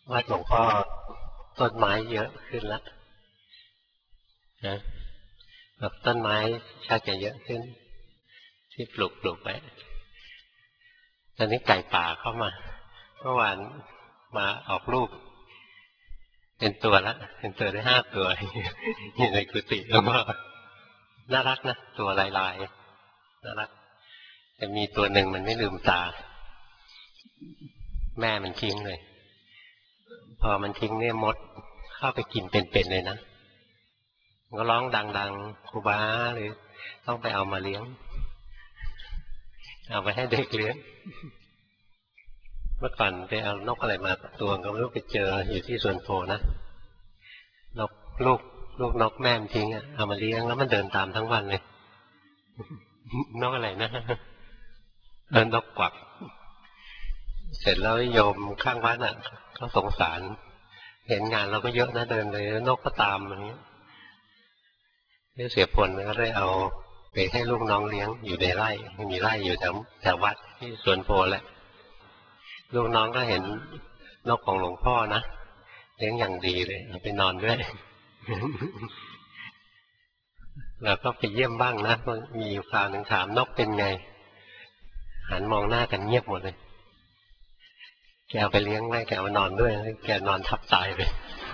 วัดหลวงพ่อต้นไม้เยอะขึ้นแล้วนะแบบต้นไม้ชักจะเยอะขึ้นที่ปลูกไว้ตอนนี้ไก่ป่าเข้ามาเมื่อวานมาออกลูกเป็นตัวแล้วเป็นตัวได้5 ตัวอยู่ในกุฏิแล้วก็น่ารักนะตัวลายๆน่ารักแต่มีตัวหนึ่งมันไม่ลืมตาแม่มันทิ้งเลยพอมันทิ้งเนี่ยมดเข้าไปกินเป็นๆเลยนะมันก็ร้องดังๆครูบาหรือต้องไปเอามาเลี้ยงเอาไปให้เด็กเลี้ยงเมื่อก่อนไปเอานกอะไรมาตัวก็ไม่รู้ไปเจออยู่ที่สวนโพนะนกลูกนกแม่มันทิ้งเอามาเลี้ยงแล้วมันเดินตามทั้งวันเลยนกอะไรนะนกกวักเสร็จแล้วโยมข้างวัดเขาสงสารเห็นงานเราก็เยอะนะเดินเลยนกก็ตามอย่างนี้เสียผลก็ได้เอาไปให้ลูกน้องเลี้ยงอยู่ในไร่มีไร่อยู่แถววัดที่สวนโพแหละลูกน้องก็เห็นนกของหลวงพ่อนะเลี้ยงอย่างดีเลยเอาไปนอนด้วยเราก็ไปเยี่ยมบ้างนะมีอยู่คราวหนึ่งถามนกเป็นไงหันมองหน้ากันเงียบหมดเลยแกเอาไปเลี้ยงไว้แกเอามานอนด้วยแกนอนทับตายไป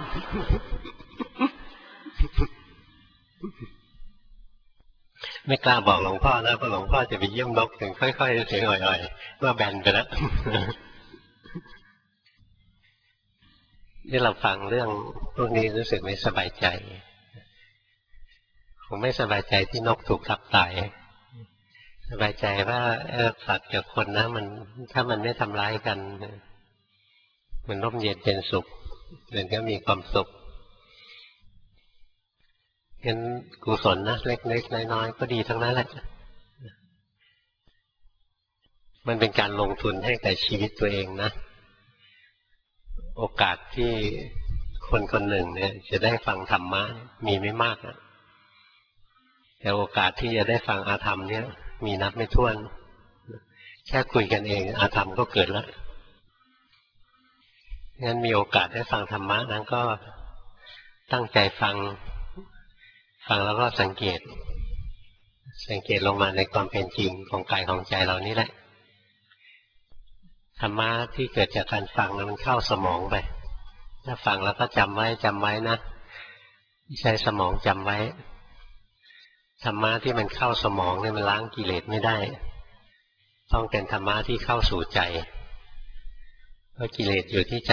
ไม่กล้าบอกหลวงพ่อนะเพราะหลวงพ่อจะไปเยี่ยมนกถึงค่อยๆเสียงอ่อยๆว่าแบนไปแล้วที่เราฟังเรื่องพวกนี้รู้สึกไม่สบายใจผมไม่สบายใจที่นกถูกทับตายสบายใจว่าสัตว์กับคนนะมันถ้ามันไม่ทำร้ายกันมันร่มเย็นเป็นสุขมันก็มีความสุขงั้นกุศลนะเล็กๆน้อยๆก็ดีทั้งนั้นแหละมันเป็นการลงทุนให้กับชีวิตตัวเองนะโอกาสที่คนคนหนึ่งเนี่ยจะได้ฟังธรรมะมีไม่มากนะแต่โอกาสที่จะได้ฟังอาธรรมเนี่ยมีนับไม่ถ้วนแค่คุยกันเองอาธรรมก็เกิดแล้วงั้นมีโอกาสได้ฟังธรรมะนั้นก็ตั้งใจฟังแล้วก็สังเกตลงมาในความเป็นจริงของกายของใจเรานี่แหละธรรมะที่เกิดจากการฟังมันเข้าสมองไปถ้าฟังแล้วก็จำไว้นะใช้สมองจำไว้ธรรมะที่มันเข้าสมองเนี่ยมันล้างกิเลสไม่ได้ต้องเป็นธรรมะที่เข้าสู่ใจเพราะกิเลสอยู่ที่ใจ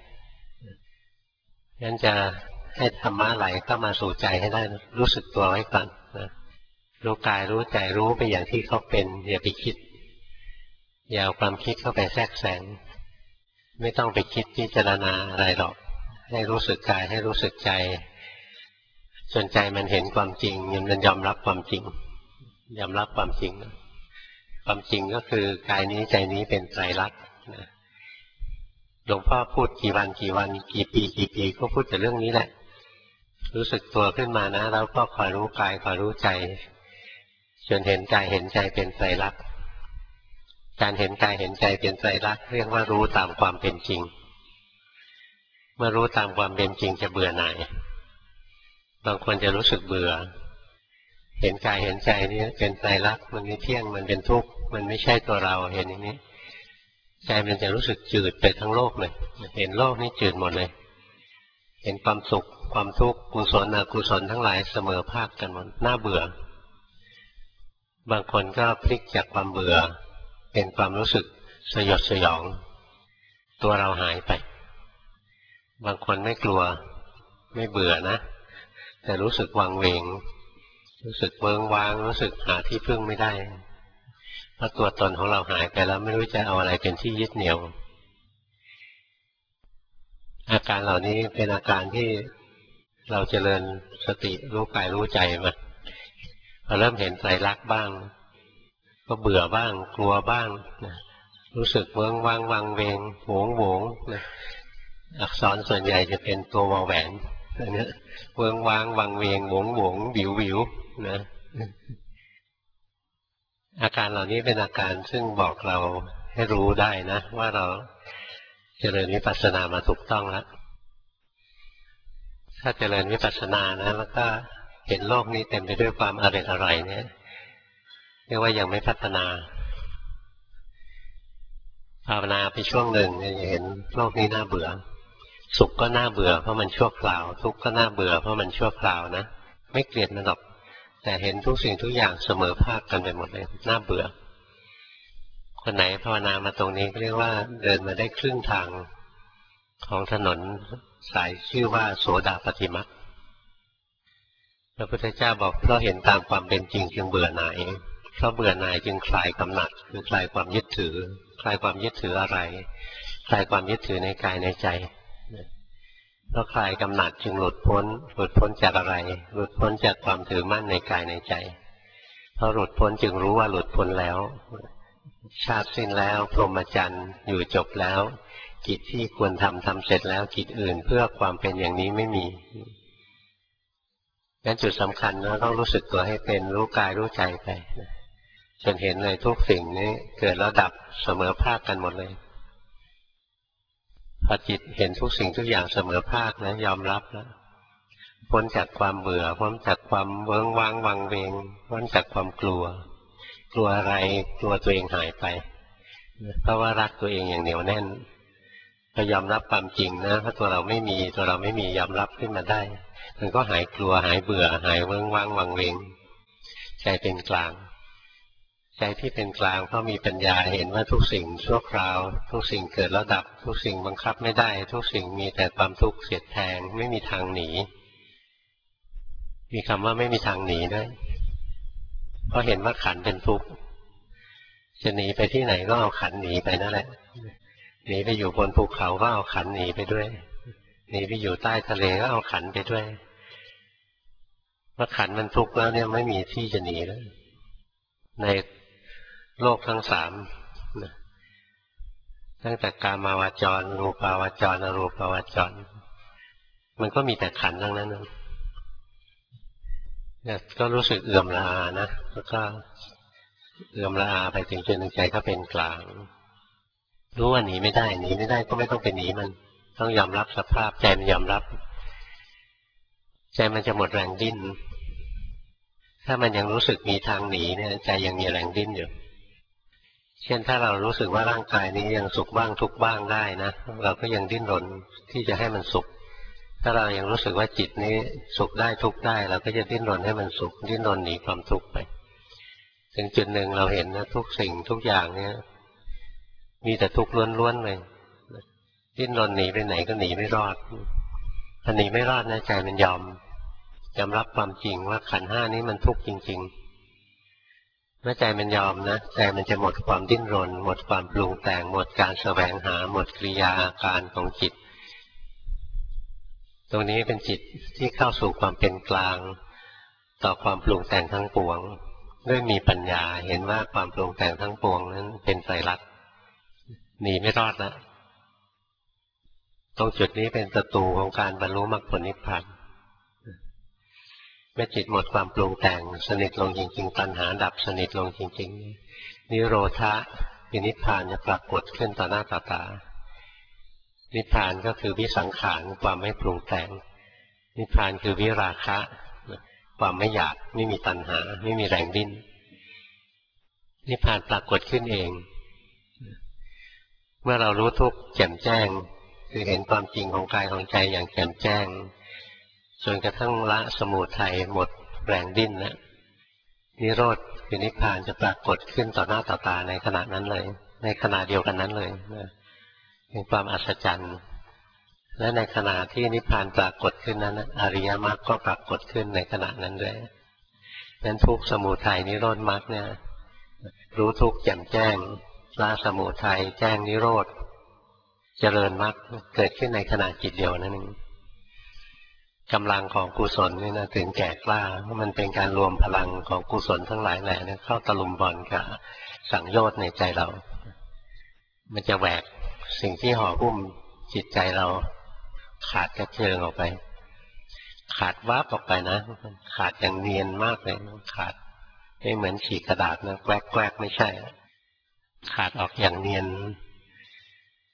งั้นจะให้ธรรมะไหลเข้ามาสู่ใจให้ได้รู้สึกตัวไว้ก่อนนะรู้กายรู้ใจรู้ไปอย่างที่เขาเป็นอย่าไปคิดอย่าเอาความคิดเข้าไปแทรกแซงไม่ต้องไปคิดพิจารณาอะไรหรอกให้รู้สึกกายให้รู้สึกใจจนใจมันเห็นความจริงมันยอมรับความจริงยอมรับความจริงความจริงก็คือกายนี้ใจนี้เป็นไตรลักษณ์หลวงพ่อพูดกี่วันกี่ปีก็พูดแต่เรื่องนี้แหละรู้สึกตัวขึ้นมานะแล้วก็คอยรู้กายคอยรู้ใจจนเห็นกายเห็นใจเป็นไตรลักษณ์การเห็นกายเห็นใจเป็นไตรลักษณ์เรียกว่ารู้ตามความเป็นจริงเมื่อรู้ตามความเป็นจริงจะเบื่อหน่ายบางคนจะรู้สึกเบื่อเห็นกายเห็นใจนี่เป็นไตรลักษณ์มันไม่เที่ยงมันเป็นทุกข์มันไม่ใช่ตัวเราเห็นอย่างนี้ใจมันจะรู้สึกจืดไปทั้งโลกเลยเห็นโลกนี้จืดหมดเลยเห็นความสุขความทุกข์กุศลอกุศลทั้งหลายเสมอภาคกันหมดน่าเบื่อบางคนก็พลิกจากความเบื่อเป็นความรู้สึกสยดสยองตัวเราหายไปบางคนไม่กลัวไม่เบื่อนะแต่รู้สึกวังเวงรู้สึกเวิ้งว้างรู้สึกหาที่พึ่งไม่ได้เพราะตัวตนของเราหายไปแล้วไม่รู้จะเอาอะไรเป็นที่ยึดเหนี่ยวอาการเหล่านี้เป็นอาการที่เราเจริญสติรู้กายรู้ใจมาพอเริ่มเห็นไตรลักษณ์บ้างก็เบื่อบ้างกลัวบ้างรู้สึกเวิ้งว้างวังเวงโหงอักษรส่วนใหญ่จะเป็นตัววอแหวนอันนี้เวิ้งว้างวังเวงโหงวิวนะอาการเหล่านี้เป็นอาการซึ่งบอกเราให้รู้ได้นะว่าเราเจริญวิปัสสนามาถูกต้องแล้วถ้าเจริญวิปัสสนานะแล้วก็เห็นโลกนี้เต็มไปด้วยความอร่อยเนี่ยเรียกว่ายังไม่พัฒนาภาวนาไปช่วงหนึ่งจะเห็นโลกนี้น่าเบื่อสุขก็น่าเบื่อเพราะมันชั่วคราวทุกข์ก็น่าเบื่อเพราะมันชั่วคราวนะไม่เกลียดมันหรอกแต่เห็นทุกสิ่งทุกอย่างเสมอภาคกันไปหมดเลยน่าเบื่อคนไหนภาวนามาตรงนี้ก็เรียกว่าเดินมาได้ครึ่งทางของถนนสายชื่อว่าโสดาปัตติมรรคพระพุทธเจ้าบอกเพราะเห็นตามความเป็นจริงจึงเบื่อหน่ายเพราะเบื่อหน่ายจึงคลายกำหนัดคือคลายความยึดถือคลายความยึดถืออะไรคลายความยึดถือในกายในใจเพราะคลายกำหนัดจึงหลุดพ้นจากอะไรหลุดพ้นจากความถือมั่นในกายในใจเพราะหลุดพ้นจึงรู้ว่าหลุดพ้นแล้วชาติสิ้นแล้วพรหมจรรย์อยู่จบแล้วกิจที่ควรทำเสร็จแล้วกิจอื่นเพื่อความเป็นอย่างนี้ไม่มีงั้นจุดสำคัญนะต้องรู้สึกตัวให้เป็นรู้กายรู้ใจไปจนเห็นเลยทุกสิ่งนี้เกิดแล้วดับเสมอภาคกันหมดเลยพอจิตเห็นทุกสิ่งทุกอย่างเสมอภาคนะยอมรับแล้วพ้นจากความเบื่อพ้นจากความเวิ้งว้างวังเวงพ้นจากความกลัวอะไรกลัวตัวเองหายไปเพราะว่ารักตัวเองอย่างเหนียวแน่นพอยอมรับความจริงนะถ้าตัวเราไม่มียอมรับขึ้นมาได้มันก็หายกลัวหายเบื่อหายเวิ้งว้างวังเวงใจเป็นกลางใจที่เป็นกลางเพราะมีปัญญาเห็นว่าทุกสิ่งชั่วคราวทุกสิ่งเกิดแล้วดับทุกสิ่งบังคับไม่ได้ทุกสิ่งมีแต่ความทุกข์เสียดแทงไม่มีทางหนีมีคำว่าไม่มีทางหนีด้วยเพราะเห็นว่าขันธ์เป็นทุกข์จะหนีไปที่ไหนก็เอาขันธ์หนีไปนั่นแหละหนีไปอยู่บนภูเขาก็เอาขันธ์หนีไปด้วยหนีไปอยู่ใต้ทะเลก็เอาขันธ์ไปด้วยเมื่อขันธ์มันทุกข์แล้วเนี่ยไม่มีที่จะหนีแล้วในโลกทั้งสามตั้งแต่กามาวจรรูปาวจรอรูปาวจรมันก็มีแต่ขันธ์ทั้งนั้นเนี่ยก็รู้สึกเอื่อมละอานะแล้วก็เอื่อมละอาไปจนใจก็เป็นกลางรู้ว่าหนีไม่ได้ก็ไม่ต้องไปหนีมันต้องยอมรับสภาพใจมันยอมรับใจมันจะหมดแรงดิ้นถ้ามันยังรู้สึกมีทางหนีเนี่ยใจยังมีแรงดิ้นอยู่เช่นถ้าเรารู้สึกว่าร่างกายนี้ยังสุขบ้างทุกข์บ้างได้นะเราก็ยังดิ้นรนที่จะให้มันสุขถ้าเรายังรู้สึกว่าจิตนี้สุขได้ทุกข์ได้เราก็จะดิ้นรนให้มันสุขดิ้นรนหนีความทุกข์ไปถึงจุดหนึ่งเราเห็นนะทุกสิ่งทุกอย่างเนี่ยมีแต่ทุกข์ล้วนๆเลยดิ้นรนหนีไปไหนก็หนีไม่รอดถ้าหนีไม่รอดนะใจมันยอมรับความจริงว่าขันธ์ห้านี้มันทุกข์จริงๆเมื่อใจมันยอมนะใจมันจะหมดความดิ้นรนหมดความปรุงแต่งหมดการแสวงหาหมดกิริยาอาการของจิตตรงนี้เป็นจิตที่เข้าสู่ความเป็นกลางต่อความปรุงแต่งทั้งปวงด้วยมีปัญญาเห็นว่าความปรุงแต่งทั้งปวงนั้นเป็นไตรลักษณ์หนีไม่รอดแล้วตรงจุดนี้เป็นประตูของการบรรลุมรรคผลนิพพานเมื่อจิตหมดความปรุงแต่งสนิทลงจริงๆตัณหาดับสนิทลงจริงๆนิโรธะคือนิพพานจะปรากฏขึ้นต่อหน้าต่อตานิพพานก็คือวิสังขารความไม่ปรุงแต่งนิพพานคือวิราคะความไม่อยากไม่มีตัณหาไม่มีแรงดิ้นนิพพานปรากฏขึ้นเองเมื่อเรารู้ทุกข์แจ่มแจ้งคือเห็นความจริงของกายของใจอย่างแจ่มแจ้งจนกระทั่งละสมุทัยหมดแรงดิ้นแล้วนิโรธคือนิพพานจะปรากฏขึ้นต่อหน้าต่อตาในขณะนั้นเลยในขณะเดียวกันนั้นเลยเป็นความอัศจรรย์และในขณะที่นิพพานปรากฏขึ้นนั้นอริยมรรคก็ปรากฏขึ้นในขณะนั้นด้วยนั้นทุกข์สมุทัยนิโรธมรรคเนี่ยรู้ทุกข์แจ่มแจ้งละสมุทัยแจ้งนิโรธเจริญมรรคเกิดขึ้นในขณะจิตเดียวนั่นเองกำลังของกุศลนี่นะถึงแก่กล้าเพราะมันเป็นการรวมพลังของกุศลทั้งหลายแหล่เนี่ยเข้าตะลุมบอลกับสังโยชน์ในใจเรามันจะแหวกสิ่งที่ห่อหุ้มจิตใจเราขาดกระเจิงออกไปขาดวับออกไปนะขาดอย่างเนียนมากเลยขาดไม่เหมือนฉีกกระดาษนะแกวกไม่ใช่ขาดออกอย่างเนียน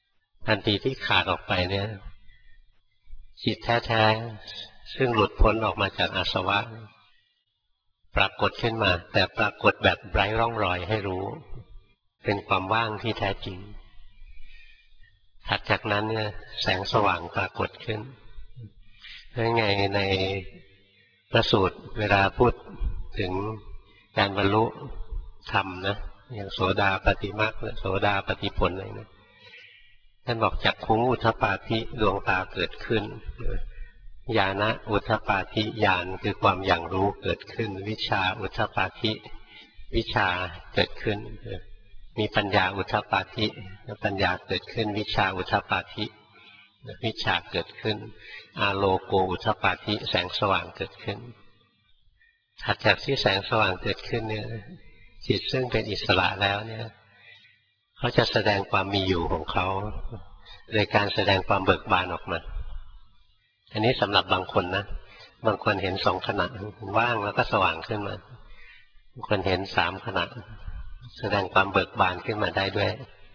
ทันทีที่ขาดออกไปเนี่ยจิตแท้ๆซึ่งหลุดพ้นออกมาจากอาสวะปรากฏขึ้นมาแต่ปรากฏแบบไร้ร่องรอยให้รู้เป็นความว่างที่แท้จริงถัดจากนั้นเนี่ยแสงสว่างปรากฏขึ้นนั่นไงในพระสูตรเวลาพูดถึงการบรรลุธรรมนะอย่างโสดาปฏิมรรคโสดาปฏิผลอะไรนะท่านบอกจักขุงอุทธปาธิดวงตาเกิดขึ้นญาณอุทธปาธิญาณคือความอย่างรู้เกิดขึ้นวิชาอุทธปาธิวิชาเกิดขึ้นมีปัญญาอุทธปาธิปัญญาเกิดขึ้นวิชาอุทธปาธิวิชาเกิดขึ้นอาโลโกอุทธปาธิแสงสว่างเกิดขึ้นถัดจากที่แสงสว่างเกิดขึ้นเนี่ยจิตซึ่งเป็นอิสระแล้วเนี่ยเขาจะแสดงความมีอยู่ของเขาโดยการแสดงความเบิกบานออกมาอันนี้สำหรับบางคนนะบางคนเห็น2 ขณะว่างแล้วก็สว่างขึ้นมาบางคนเห็น3 ขณะแสดงความเบิกบานขึ้นมาได้ด้วย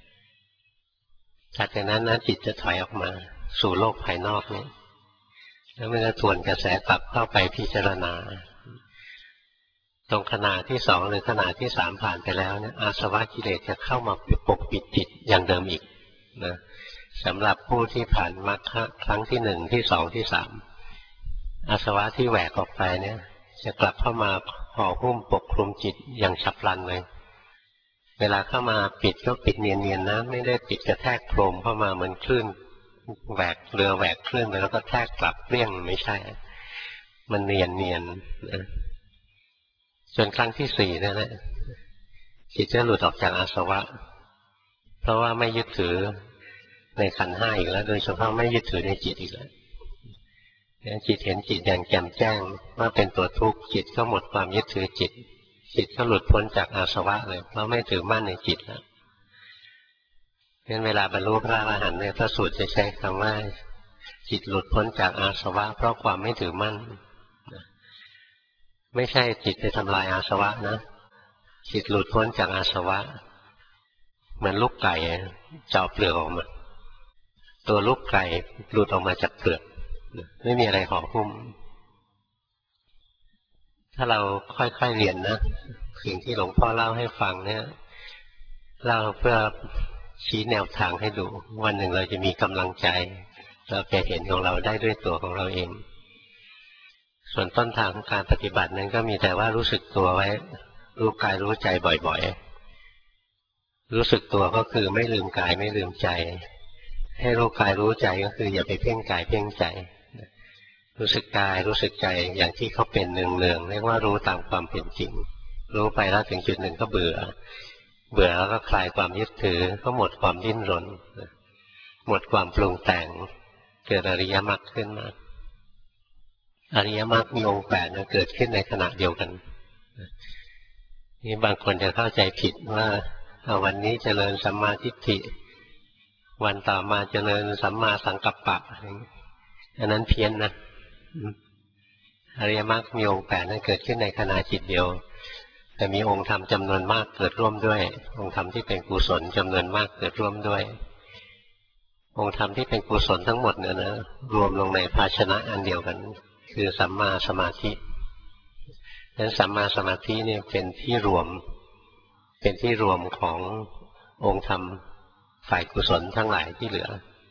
จากนั้นนะจิตจะถอยออกมาสู่โลกภายนอกนี้แล้วมันจะทวนกระแสกลับเข้าไปพิจารณาตรงขณะที่2หรือขณะที่3ผ่านไปแล้วเนี่ยอาสวะกิเลสจะเข้ามาปกปิดจิตอย่างเดิมอีกนะสำหรับผู้ที่ผ่านมรรคครั้งที่1ที่2ที่3อาสวะที่แหวกออกไปเนี่ยจะกลับเข้ามาห่อหุ้มปกคลุมจิตอย่างฉับพลันเลยเวลาเข้ามาปิดก็ปิดเนียนๆนะไม่ได้ปิดกระแทกโครมเข้ามาเหมือนคลื่นแหวกเรือแหวกคลื่นไปแล้วก็แทกกลับเปรี้ยงไม่ใช่มันเนียนๆนะจนครั้งที่4นั่นแหละจิตจะหลุดออกจากอาสวะเพราะว่าไม่ยึดถือในขันธ์5อีกแล้วโดยเฉพาะไม่ยึดถือในจิตอีกแล้วจิตเห็นจิตอย่างแจ่มแจ้งว่าเป็นตัวทุกข์จิตก็หมดความยึดถือจิตก็หลุดพ้นจากอาสวะเลยเพราะไม่ถือมั่นในจิตแล้วงั้นเวลาบรรลุพระอรหันต์เนี่ยพระสูตรจะใช้คำว่าจิตหลุดพ้นจากอาสวะเพราะความไม่ถือมั่นไม่ใช่จิตไปทำลายอาสวะนะจิตหลุดพ้นจากอาสวะเหมือนลูกไก่เจาะเปลือกออกมาตัวลูกไก่หลุดออกมาจากเปลือกไม่มีอะไรห่อหุ้มถ้าเราค่อยๆเรียนนะสิ่งที่หลวงพ่อเล่าให้ฟังเนี่ยเล่าเพื่อชี้แนวทางให้ดูวันหนึ่งเราจะมีกำลังใจเราจะเห็นของเราได้ด้วยตัวของเราเองส่วนต้นทางของการปฏิบัตินั้นก็มีแต่ว่ารู้สึกตัวไว้รู้กายรู้ใจบ่อยๆรู้สึกตัวก็คือไม่ลืมกายไม่ลืมใจให้รู้กายรู้ใจก็คืออย่าไปเพ่งกายเพ่งใจรู้สึกกายรู้สึกใจอย่างที่เขาเป็นเนืองๆเรียกว่ารู้ตามความเป็นจริงรู้ไปแล้วถึงจุดหนึ่งก็เบื่อแล้วก็คลายความยึดถือก็หมดความดิ้นรนหมดความปรุงแต่งเกิดอริยมรรคขึ้นมาอริยมรรคมีองค์8นะเกิดขึ้นในขณะเดียวกันนี่บางคนจะเข้าใจผิดว่าวันนี้เจริญสัมมาทิฏฐิวันต่อมาเจริญสัมมาสังกัปปะอันนั้นเพี้ยนนะอริยมรรคมีองค์8นั้นเกิดขึ้นในขณะจิตเดียวแต่มีองค์ธรรมจำนวนมากเกิดร่วมด้วยองค์ธรรมที่เป็นกุศลจำนวนมากเกิดร่วมด้วยองค์ธรรมที่เป็นกุศลทั้งหมดเนี่ยนะรวมลงในภาชนะอันเดียวกันคือสัมมาสมาธิดังนั้นสัมมาสมาธิเนี่ยเป็นที่รวมขององค์ธรรมฝ่ายกุศลทั้งหลายที่เหลือ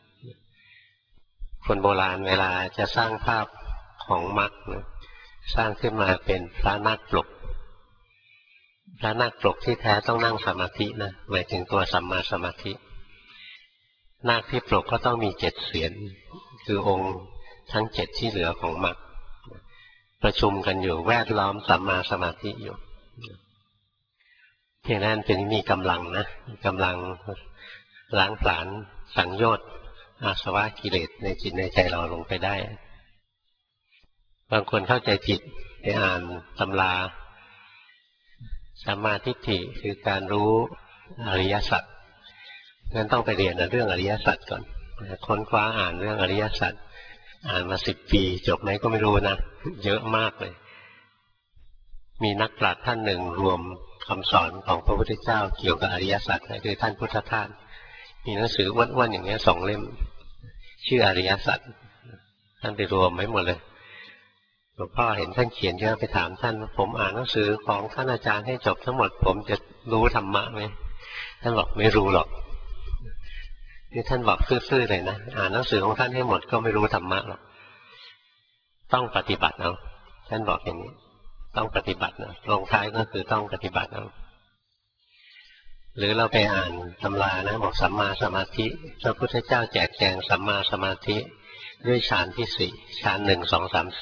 คนโบราณเวลาจะสร้างภาพของมรรคสร้างขึ้นมาเป็นพระนาคปกพระนาคปกที่แท้ต้องนั่งสมาธินะหมายถึงตัวสัมมาสมาธินาคที่ปกก็ต้องมี7 เสียรคือองค์ทั้ง7ที่เหลือของมรรคประชุมกันอยู่แวดล้อมสัมมาสมาธิอยู่เพียงนั้นเป็นมีกำลังนะกำลังล้างผลาญสังโยชน์อาสวะกิเลสในจิตในใจเราลงไปได้บางคนเข้าใจผิดไปอ่านตำราสัมมาทิฏฐิคือการรู้อริยสัจงั้นต้องไปเรียนเรื่องอริยสัจก่อนค้นคว้าอ่านเรื่องอริยสัจอ่านมา10 ปีจบไหมก็ไม่รู้นะเยอะมากเลยมีนักปราชญ์ท่านหนึ่งรวมคำสอนของพระพุทธเจ้าเกี่ยวกับอริยสัจคือท่านพุทธทาสมีหนังสืออ้วนๆอย่างเงี้ย2 เล่มชื่ออริยสัจท่านไปรวมไว้หมดเลยหลวงพ่อเห็นท่านเขียนเยอะไปถามท่านผมอ่านหนังสือของท่านอาจารย์ให้จบทั้งหมดผมจะรู้ธรรมะไหมท่านบอกไม่รู้หรอกนี่ท่านบอกซื่อๆเลยนะอ่านหนังสือของท่านให้หมดก็ไม่รู้ธรรมะหรอกต้องปฏิบัติเอาท่านบอกอย่างนี้ต้องปฏิบัติเอาลงท้ายก็คือต้องปฏิบัติเอาหรือเราไปอ่านตำรานะบอกสัมมาสมาธิพระพุทธเจ้าแจกแจงสัมมาสมาธิด้วยฌานที่4ฌาน1 2 3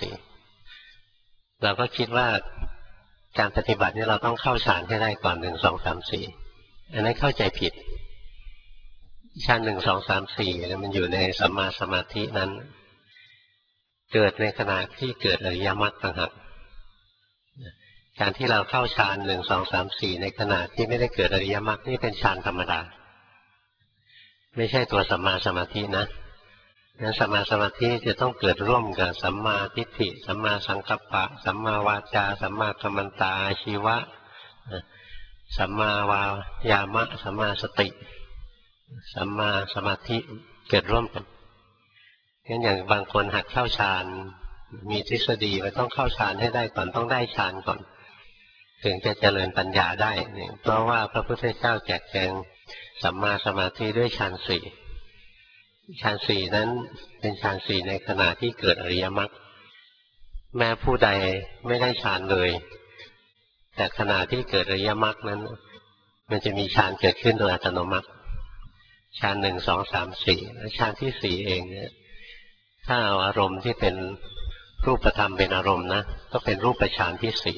4เราก็คิดว่าการปฏิบัตินี่เราต้องเข้าฌานให้ได้ก่อน1 2 3 4อันนั้นเข้าใจผิดฌาน1 2 3 4มันอยู่ในสัมมาสมาธินั้นเกิดในขณะที่เกิดอริยมรรคต่างหากการที่เราเข้าฌาน1 2 3 4ในขณะที่ไม่ได้เกิดอริยมรรคนี่เป็นฌานธรรมดาไม่ใช่ตัวสัมมาสมาธินะนั้นสัมมาสมาธิจะต้องเกิดร่วมกับสัมมาทิฏฐิสัมมาสังกัปปะสัมมาวาจาสัมมากัมมันตาอาชีวะสัมมาวายามะสัมมาสติสัมมาสมาธิเกิดร่วมกันงั้นอย่างบางคนหัดเข้าฌานมีทฤษฎีว่าต้องเข้าฌานให้ได้ก่อนต้องได้ฌานก่อนถึงจะเจริญปัญญาได้เพราะว่าพระพุทธเจ้าแจกแจงสัมมาสมาธิด้วยฌาน4ฌาน4นั้นเป็นฌาน4ในขณะที่เกิดอริยมรรคแม้ผู้ใดไม่ได้ฌานเลยแต่ขณะที่เกิดอริยมรรคนั้นมันจะมีฌานเกิดขึ้นโดยอัตโนมัติฌาน1 2 3 4และฌานที่4เองเนี่ยถ้าเอาอารมณ์ที่เป็นรูปธรรมเป็นอารมณ์นะก็เป็นรูปฌานที่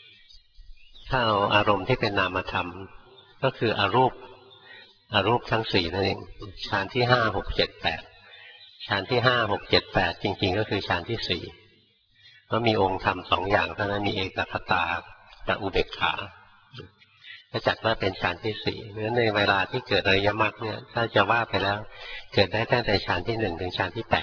4ถ้าเอาอารมณ์ที่เป็นนามธรรมก็คืออรูปทั้ง4นั่นเองฌานที่5 6 7 8ฌานที่5 6 7 8จริงๆก็คือฌานที่4ก็มีองค์ธรรม2อย่างเท่านั้นมีเอกคตากับอุเบกขาก็จัดว่าเป็นฌานที่4เพราะฉะนั้นในเวลาที่เกิดอริยมรรคเนี่ยถ้าจะว่าไปแล้วเกิดได้ตั้งแต่ฌานที่1ถึงฌานที่8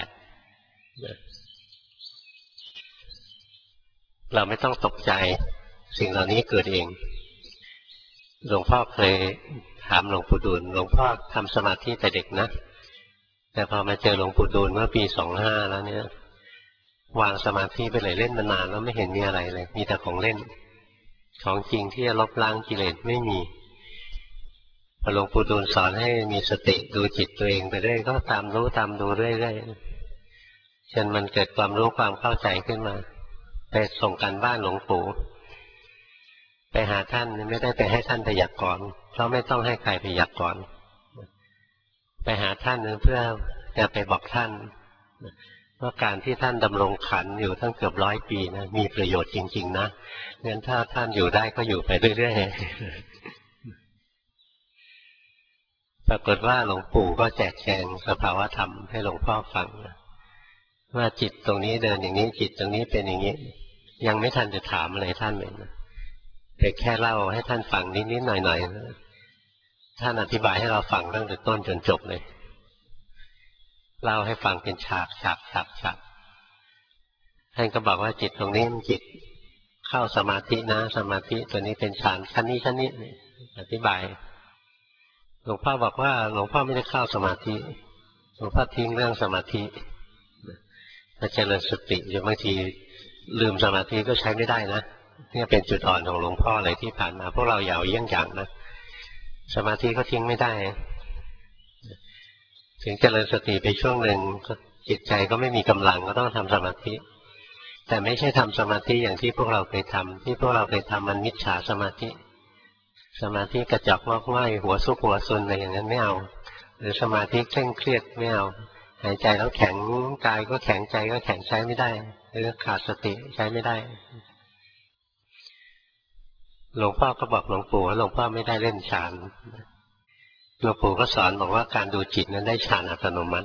เราไม่ต้องตกใจสิ่งเหล่านี้เกิดเองหลวงพ่อเคยถามหลวงปู่ดูลหลวงพ่อทำสมาธิแต่เด็กนะแต่พอมาเจอหลวงปู่ดูลเมื่อปี25แล้วเนี่ยวางสมาธิไปเลยเล่นมานานแล้วไม่เห็นมีอะไรเลยมีแต่ของเล่นของจริงที่จะลบล้างกิเลสไม่มีพอหลวงปู่ดูลสอนให้มีสติดูจิตตัวเองไปเรื่อยก็ตามรู้ตามดูเรื่อยๆจนมันเกิดความรู้ความเข้าใจขึ้นมาไปส่งกันบ้านหลวงปู่ไปหาท่านไม่ได้ไปให้ท่านพยากรณ์เพราะไม่ต้องให้ใครพยากรณ์ไปหาท่านเพื่อจะไปบอกท่านว่าการที่ท่านดำรงขันธ์อยู่ตั้งเกือบ100 ปีนะมีประโยชน์จริงๆนะงั้นถ้าท่านอยู่ได้ก็อยู่ไปเรื่อยๆปรากฏว่าหลวงปู่ก็แจกแจงสภาวธรรมให้หลวงพ่อฟังว่าจิตตรงนี้เดินอย่างนี้จิตตรงนี้เป็นอย่างนี้ยังไม่ทันจะถามอะไรท่านเลยนะแต่แค่เล่าให้ท่านฟังนิดๆหน่อยๆท่านอธิบายให้เราฟังตั้งแต่ต้นจนจบเลยเล่าให้ฟังเป็นฉากท่านก็บอกว่าจิตตรงนี้มันจิตเข้าสมาธินะสมาธิตัวนี้เป็นฌานชั้นนี้อธิบายหลวงพ่อบอกว่าหลวงพ่อไม่ได้เข้าสมาธิหลวงพ่อทิ้งเรื่องสมาธิมาเจริญสติจนบางทีลืมสมาธิก็ใช้ไม่ได้นะนี่เป็นจุดอ่อนของหลวงพ่อเลยที่ผ่านมาพวกเราอย่าเอาเยี่ยงอย่างนะสมาธิก็ทิ้งไม่ได้ถึงเจริญสติไปช่วงหนึ่งจิตใจก็ไม่มีกำลังก็ต้องทำสมาธิแต่ไม่ใช่ทำสมาธิอย่างที่พวกเราเคยทำที่พวกเราเคยทำมันมิจฉาสมาธิกระจอกงอกง่ายหัวซุกหัวซุนอะไรอย่างนั้นไม่เอาหรือสมาธิเคร่งเครียดไม่เอาหายใจแล้วแข็งกายก็แข็งใจก็แข็งใช้ไม่ได้หรือขาดสติใช้ไม่ได้หลวงพ่อก็บอกหลวงปู่ว่าหลวงพ่อไม่ได้เล่นฌานหลวงปู่ก็สอนบอกว่าการดูจิตนั้นได้ฌานอัตโนมัติ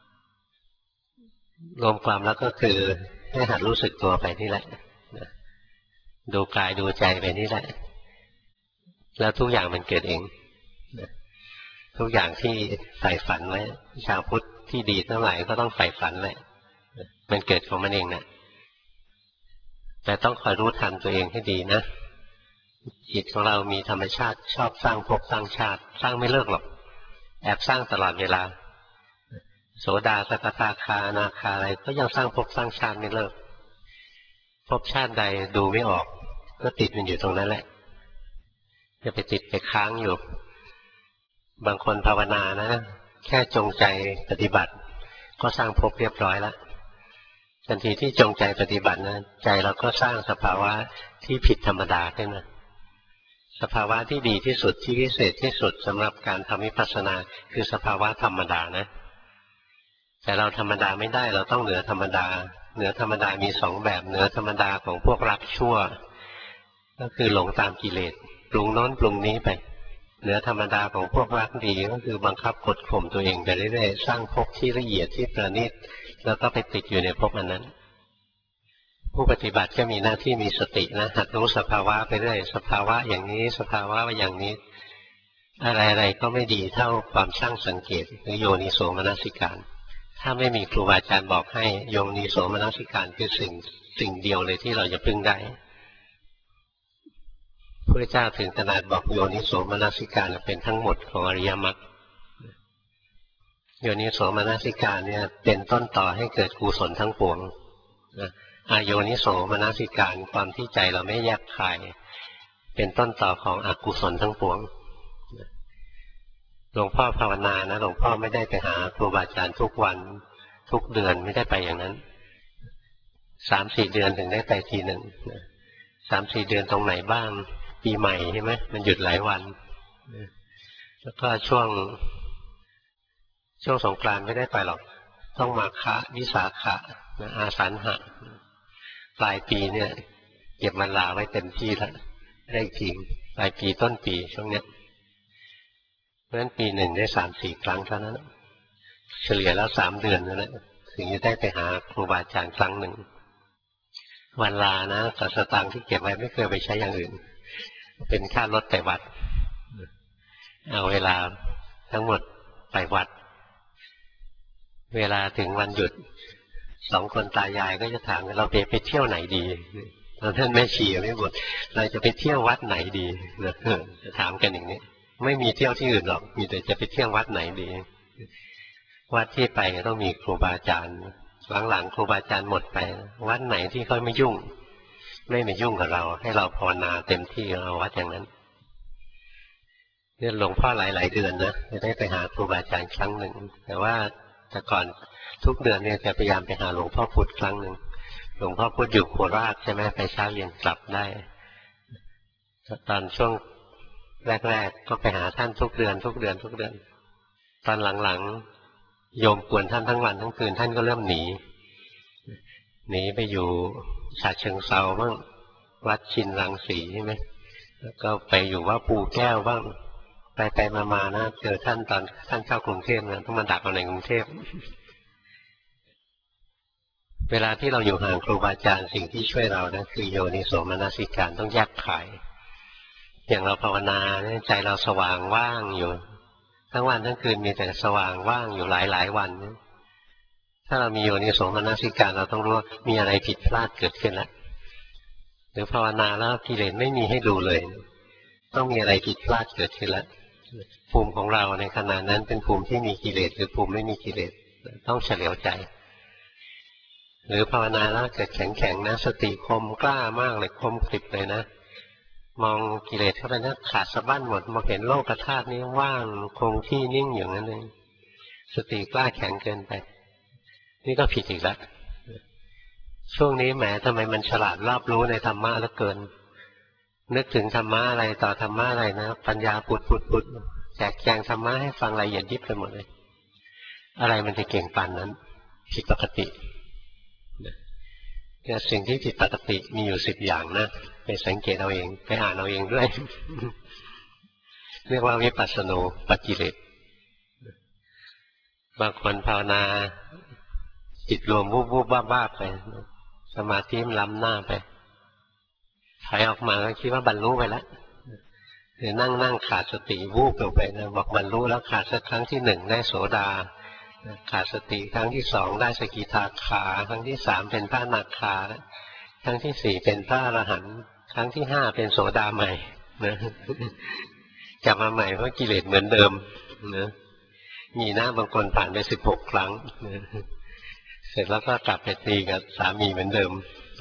รวมความแล้วก็คือให้หัดรู้สึกตัวไปนี่แหละดูกายดูใจไปนี่แหละแล้วทุกอย่างมันเกิดเองทุกอย่างที่ใฝ่ฝันไว้ชาวพุทธที่ดีทั้งหลายก็ต้องใฝ่ฝันแหละมันเกิดของมันเองนะแต่ต้องคอยรู้ทันตัวเองให้ดีนะจิตของเรามีธรรมชาติชอบสร้างภพสร้างชาติสร้างไม่เลิกหรอกแอบสร้างตลอดเวลาโสดาสกทาคาอนาคาอะไรก็ยังสร้างภพสร้างชาติไม่เลิกภพชาติใดดูไม่ออกก็ติดมันอยู่ตรงนั้นแหละจะไปติดไปค้างอยู่บางคนภาวนานะแค่จงใจปฏิบัติก็สร้างภพเรียบร้อยแล้วทันทีที่จงใจปฏิบัตินะใจเราก็สร้างสภาวะที่ผิดธรรมดาขึ้นมาสภาวะที่ดีที่สุดที่พิเศษที่สุดสำหรับการทำวิปัสสนาคือสภาวะธรรมดานะแต่เราธรรมดาไม่ได้เราต้องเหนือธรรมดาเหนือธรรมดามีสองแบบเหนือธรรมดาของพวกรักชั่วก็คือหลงตามกิเลสปรุงโน้นปรุงนี้ไปเหนือธรรมดาของพวกรักดีก็คือบังคับกดข่มตัวเองไปเรื่อยๆสร้างภพที่ละเอียดที่ประณีตแล้วก็ไปติดอยู่ในภพอันนั้นผู้ปฏิบัติก็มีหน้าที่มีสตินะหัดรู้สภาวะไปเรื่อยสภาวะอย่างนี้สภาวะอย่างนี้อะไรๆก็ไม่ดีเท่าความช่างสังเกตหรือโยนิโสมนสิการถ้าไม่มีครูบาอาจารย์บอกให้โยนิโสมนสิการคือสิ่งเดียวเลยที่เราจะพึ่งได้พระเจ้าถึงขนาดบอกโยนิโสมนสิการเป็นทั้งหมดของอริยมรรคโยนิโสมนสิการเนี่ยเป็นต้นต่อให้เกิดกุศลทั้งปวงอโยนิโสมนสิการความที่ใจเราไม่แยกคายเป็นต้นต่อของอกุศลทั้งปวงหลวงพ่อภาวนานะหลวงพ่อไม่ได้ไปหาครูบาอาจารย์ทุกวันทุกเดือนไม่ได้ไปอย่างนั้น3-4 เดือนถึงได้ไปทีหนึ่ง3-4 เดือนตรงไหนบ้างปีใหม่ใช่ไหมมันหยุดหลายวันแล้วก็ช่วงสงกรานต์ไม่ได้ไปหรอกต้องมาฆะวิสาขะอาสันหะปลายปีเนี่ยเก็บวันลาไว้เต็มที่แล้วได้ทีปลายปีต้นปีช่วงเนี้ยเพราะฉะนั้นปีหนึ่งได้3-4 ครั้งเท่านั้นเฉลี่ยแล้ว3 เดือนนั่นแหละถึงจะได้ไปหาครูบาอาจารย์ครั้งหนึ่งวันลานะกับสตางค์ที่เก็บไว้ไม่เคยไปใช้อย่างอื่นเป็นค่ารถไปวัดเอาเวลาทั้งหมดไปวัดเวลาถึงวันหยุด2 คนตายายก็จะถามเราไปเที่ยวไหนดีตอนท่านแม่ชีไม่หมดเราจะไปเที่ยววัดไหนดีจะถามกันอย่างนี้ไม่มีเที่ยวที่อื่นหรอกมีแต่จะไปเที่ยววัดไหนดีวัดที่ไปต้องมีครูบาอาจารย์หลังๆครูบาอาจารย์หมดไปวัดไหนที่เขาไม่ยุ่งไม่มายุ่งกับเราให้เราภาวนาเต็มที่เราวัดอย่างนั้นเนี่ยหลวงพ่อหลายๆเดือนนะจะได้ไปหาครูบาอาจารย์ครั้งหนึ่งแต่ว่าแต่ก่อนทุกเดือนเนี่ยจะพยายามไปหาหลวงพ่อพุธครั้งหนึ่งหลวงพ่อพุธอยู่โคราชใช่ไหมไปเช้าเย็นกลับได้ตอนช่วงแรกๆก็ไปหาท่านทุกเดือนตอนหลังๆโยมกวนท่านทั้งวันทั้งคืนท่านก็เริ่มหนีไปอยู่ฉะเชิงเทราบ้างวัดชินรังสีใช่ไหมแล้วก็ไปอยู่ว่าปูแก้วบ้างไปมานะเจอท่านตอนท่านเข้ากรุงเทพนะต้องมาดักเอาในกรุงเทพเวลาที่เราอยู่ห่างครูบาอาจารย์สิ่งที่ช่วยเรานะคือโยนิโสมนสิการต้องแยกขายอย่างเราภาวนาใจเราสว่างว่างอยู่ทั้งวันทั้งคืนมีแต่สว่างว่างอยู่หลายวันถ้าเรามีโยนิโสมนสิการเราต้องรู้ว่ามีอะไรผิดพลาดเกิดขึ้นแล้วหรือภาวนาแล้วกิเลสไม่มีให้ดูเลยต้องมีอะไรผิดพลาดเกิดขึ้นแล้วภูมิของเราในขณะนั้นเป็นภูมิที่มีกิเลสหรือภูมิไม่มีกิเลสต้องเฉลียวใจหรือภาวนาแล้วเกิดแข็งนะสติคมกล้ามากเลยคมกริบเลยนะมองกิเลสเข้าไปนะขาดสะบั้นหมดมองเห็นโลกธาตุนี้ว่างคงที่นิ่งอย่างนั้นเลยสติกล้าแข็งเกินไปนี่ก็ผิดอีกแล้วช่วงนี้แหมทำไมมันฉลาดรอบรู้ในธรรมะเหลือเกินนึกถึงธรรมะอะไรต่อธรรมะอะไรนะปัญญาปุดแจกแจงธรรมะให้ฟังละเอียดยิบไปหมดเลยอะไรมันจะเก่งปานนั้นผิดปกติเนี่ยสิ่งที่ผิดปกติมีอยู่10 อย่างนะไปสังเกตเอาเองไปอ่านเอาเองด้วยเรียกว่าวิปัสสนูปกิเลสบางคนภาวนาจิตรวมวูบบ้าไปสมาธิมันล้ำหน้าไปถอยออกมาก็คิดว่าบรรลุไปแล้วหรือนั่งขาดสติวูบลงไปนะบอกบรรลุแล้วขาดสักครั้งที่1ได้โสดาขาดสติครั้งที่2ได้สกิทาคาครั้งที่3เป็นพระอนาคาครั้งที่4เป็นพระอรหันต์ครั้งที่5เป็นโสดาใหม่นะกลับมาใหม่เพราะกิเลสเหมือนเดิมนะมีนะบางคนผ่านไป16 ครั้งเสร็จแล้วก็กลับไปตีกับสามีเหมือนเดิม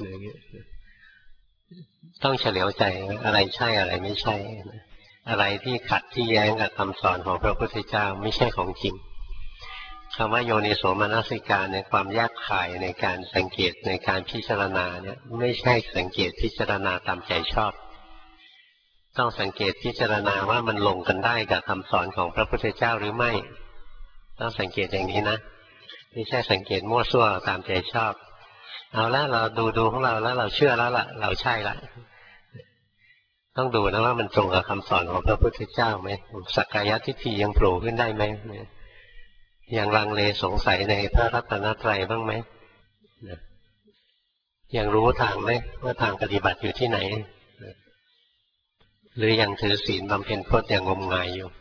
ต้องเฉลียวใจอะไรใช่อะไรไม่ใช่อะไรที่ขัดที่แย้งกับคำสอนของพระพุทธเจ้าไม่ใช่ของจริงคำว่าโยนิโสมนสิการในความแยกข่ายในการสังเกตในการพิจารณาเนี่ยไม่ใช่สังเกตพิจารณาตามใจชอบต้องสังเกตพิจารณาว่ามันลงกันได้กับคำสอนของพระพุทธเจ้าหรือไม่ต้องสังเกตอย่างนี้นะไม่ใช่สังเกตมั่วซั่วตามใจชอบเอาละเราดูของเราแล้วเราเชื่อแล้วล่ะเราใช่ละต้องดูนะว่ามันตรงกับคำสอนของพระพุทธเจ้าไหมสักกายทิฏฐิยังโผล่ขึ้นได้ไหมยังลังเลสงสัยในพระรัตนตรัยบ้างไหมยังรู้ทางไหมว่าทางปฏิบัติอยู่ที่ไหนหรือยังถือศีลบำเพ็ญพจน์อย่างงมงายอยู่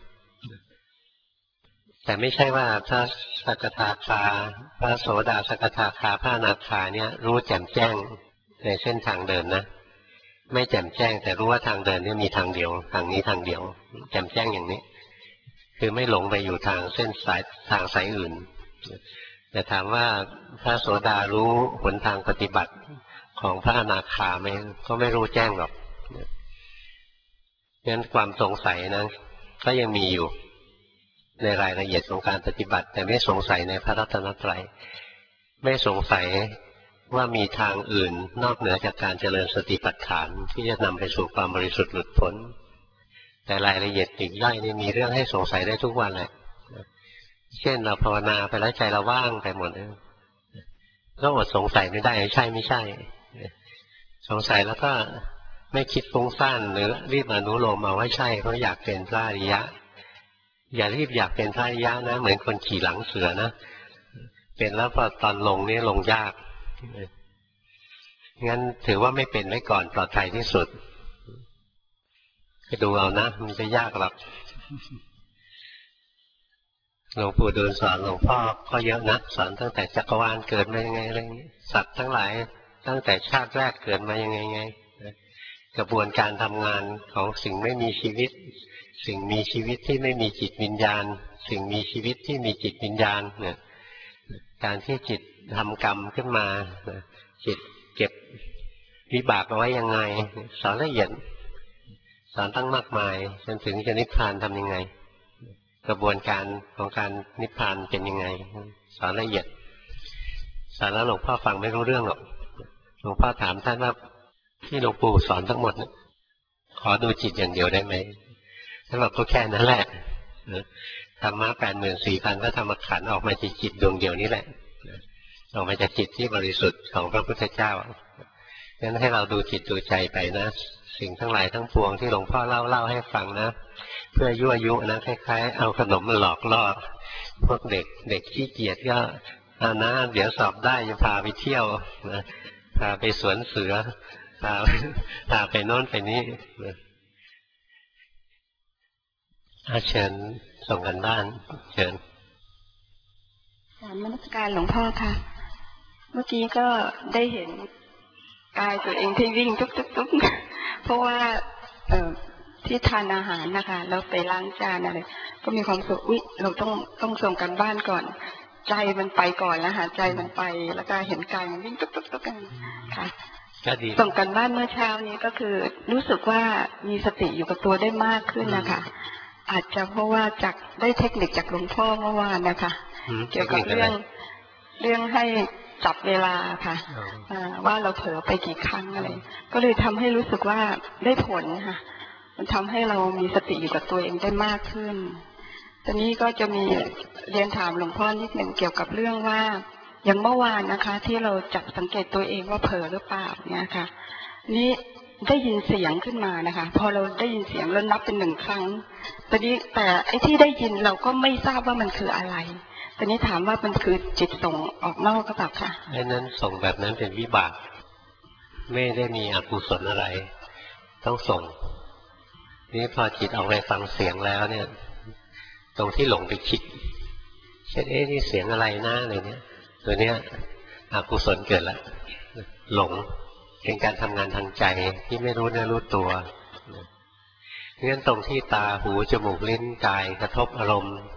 แต่ไม่ใช่ว่าพระสกทาคาพระโสดาสกทาคาพระอนาคาเนี่ยรู้แจ่มแจ้งในเส้นทางเดินนะไม่แจ่มแจ้งแต่รู้ว่าทางเดินนี่มีทางเดียวทางนี้ทางเดียวแจ่มแจ้งอย่างนี้คือไม่หลงไปอยู่ทางเส้นสายทางสายอื่นแต่ถามว่าพระโสดารู้หนทางปฏิบัติของพระอนาคาไหมก็ไม่รู้แจ้งหรอกงั้นความสงสัยนะก็ยังมีอยู่ในรายละเอียดของการปฏิบัติแต่ไม่สงสัยในพระรัตนตรัยไม่สงสัยว่ามีทางอื่นนอกเหนือจากการเจริญสติปัฏฐานที่จะนำไปสู่ความบริสุทธิ์หลุดพ้นแต่รายละเอียดปลีกย่อยนี่มีเรื่องให้สงสัยได้ทุกวันแหละเช่นเราภาวนาไปแล้วใจเราว่างไปหมดก็อดสงสัยไม่ได้ใช่ไม่ใช่สงสัยแล้วก็ไม่คิดฟุ้งซ่านหรือรีบอนุโลมมาว่าใช่เพราะอยากเป็นพระอริยะอย่ารีบอยากเป็นพระอริยะนะเหมือนคนขี่หลังเสือนะเป็นแล้วพอตอนลงนี่ลงยากงั้นถือว่าไม่เป็นไว้ก่อนปลอดภัยที่สุดก็ดูเอานะมันจะยากหรอกหลวงปู่ดูลสอนหลวงพ่อก็เยอะนะสอนตั้งแต่จักรวาลเกิดมายังไงอะไรอย่างนี้สัตว์ทั้งหลายตั้งแต่ชาติแรกเกิดมายังไงกระบวนการทำงานของสิ่งไม่มีชีวิตสิ่งมีชีวิตที่ไม่มีจิตวิญญาณสิ่งมีชีวิตที่มีจิตวิญญาณเนี่ยการที่จิตทำกรรมขึ้นมาจิตเก็บวิบากเอาไว้ยังไงสอนละเอียดสอนตั้งมากมายจนถึงจะนิพพานทำยังไงกระบวนการของการนิพพานเป็นยังไงสอนละเอียดสอนแล้วหลวงพ่อฟังไม่รู้เรื่องหรอกหลวงพ่อถามท่านว่าที่หลวงปู่สอนทั้งหมดขอดูจิตอย่างเดียวได้ไหมท่านบอกก็แค่นั้นแหละธรรมะ84,000 พระธรรมขันธ์ออกมาจากจิตดวงเดียวนี้แหละออกมาจากจิตที่บริสุทธิ์ของพระพุทธเจ้างั้นให้เราดูจิตดูใจไปนะสิ่งทั้งหลายทั้งปวงที่หลวงพ่อเล่าให้ฟังนะเพื่อยั่วยุนะคล้ายๆเอาขนมมาหลอกล่อพวกเด็กขี้เกียจก็เอานะเดี๋ยวสอบได้จะพาไปเที่ยวนะพาไปสวนเสือพาไปโน่นไปนี่เชิญส่งกันบ้านเชิญกราบนมัสการหลวงพ่อค่ะเมื่อกี้ก็ได้เห็นกายตัวเองที่วิ่งตุ๊กเพราะว่าที่ทานอาหารนะคะแล้วไปล้างจานอะไรก็มีความสุขเราต้องส่งกันบ้านก่อนใจมันไปก่อนแล้วหาใจมันไปแล้วก็เห็นกายมันวิ่งตุ๊กกันค่ะส่งกันบ้านเมื่อเช้านี้ก็คือรู้สึกว่ามีสติอยู่กับตัวได้มากขึ้นนะคะอาจจะเพราะว่าจากได้เทคนิคจากหลวงพ่อเมื่อวานนะคะเกี่ยวกับเรื่องให้จับเวลาค่ะว่าเราเผลอไปกี่ครั้งอะไรก็เลยทำให้รู้สึกว่าได้ผลค่ะมันทำให้เรามีสติอยู่กับตัวเองได้มากขึ้นตอนนี้ก็จะมีเรียนถามหลวงพ่อนิดหนึ่งเกี่ยวกับเรื่องว่าอย่างเมื่อวานนะคะที่เราจับสังเกตตัวเองว่าเผลอหรือเปล่าเนี่ยค่ะนี่ได้ยินเสียงขึ้นมานะคะพอเราได้ยินเสียงแล้วนับเป็น1 ครั้งตอนนี้แต่ไอ้ที่ได้ยินเราก็ไม่ทราบว่ามันคืออะไรตอนนี้ถามว่ามันคือจิตส่งออกนอกก็เปล่าค่ะไอ้นั้นส่งแบบนั้นเป็นวิบากไม่ได้มีอกุศลอะไรต้องส่งนี่พอจิตออกไปฟังเสียงแล้วเนี่ยตรงที่หลงไปคิดเช่นนี่เสียงอะไรนะอะไรเนี่ยตัวเนี้ยอกุศลเกิดแล้วหลงเป็นการทำงานทางใจที่ไม่รู้เนื้อรู้ตัวงั้นตรงที่ตาหูจมูกลิ้นกายกระทบอารมณ์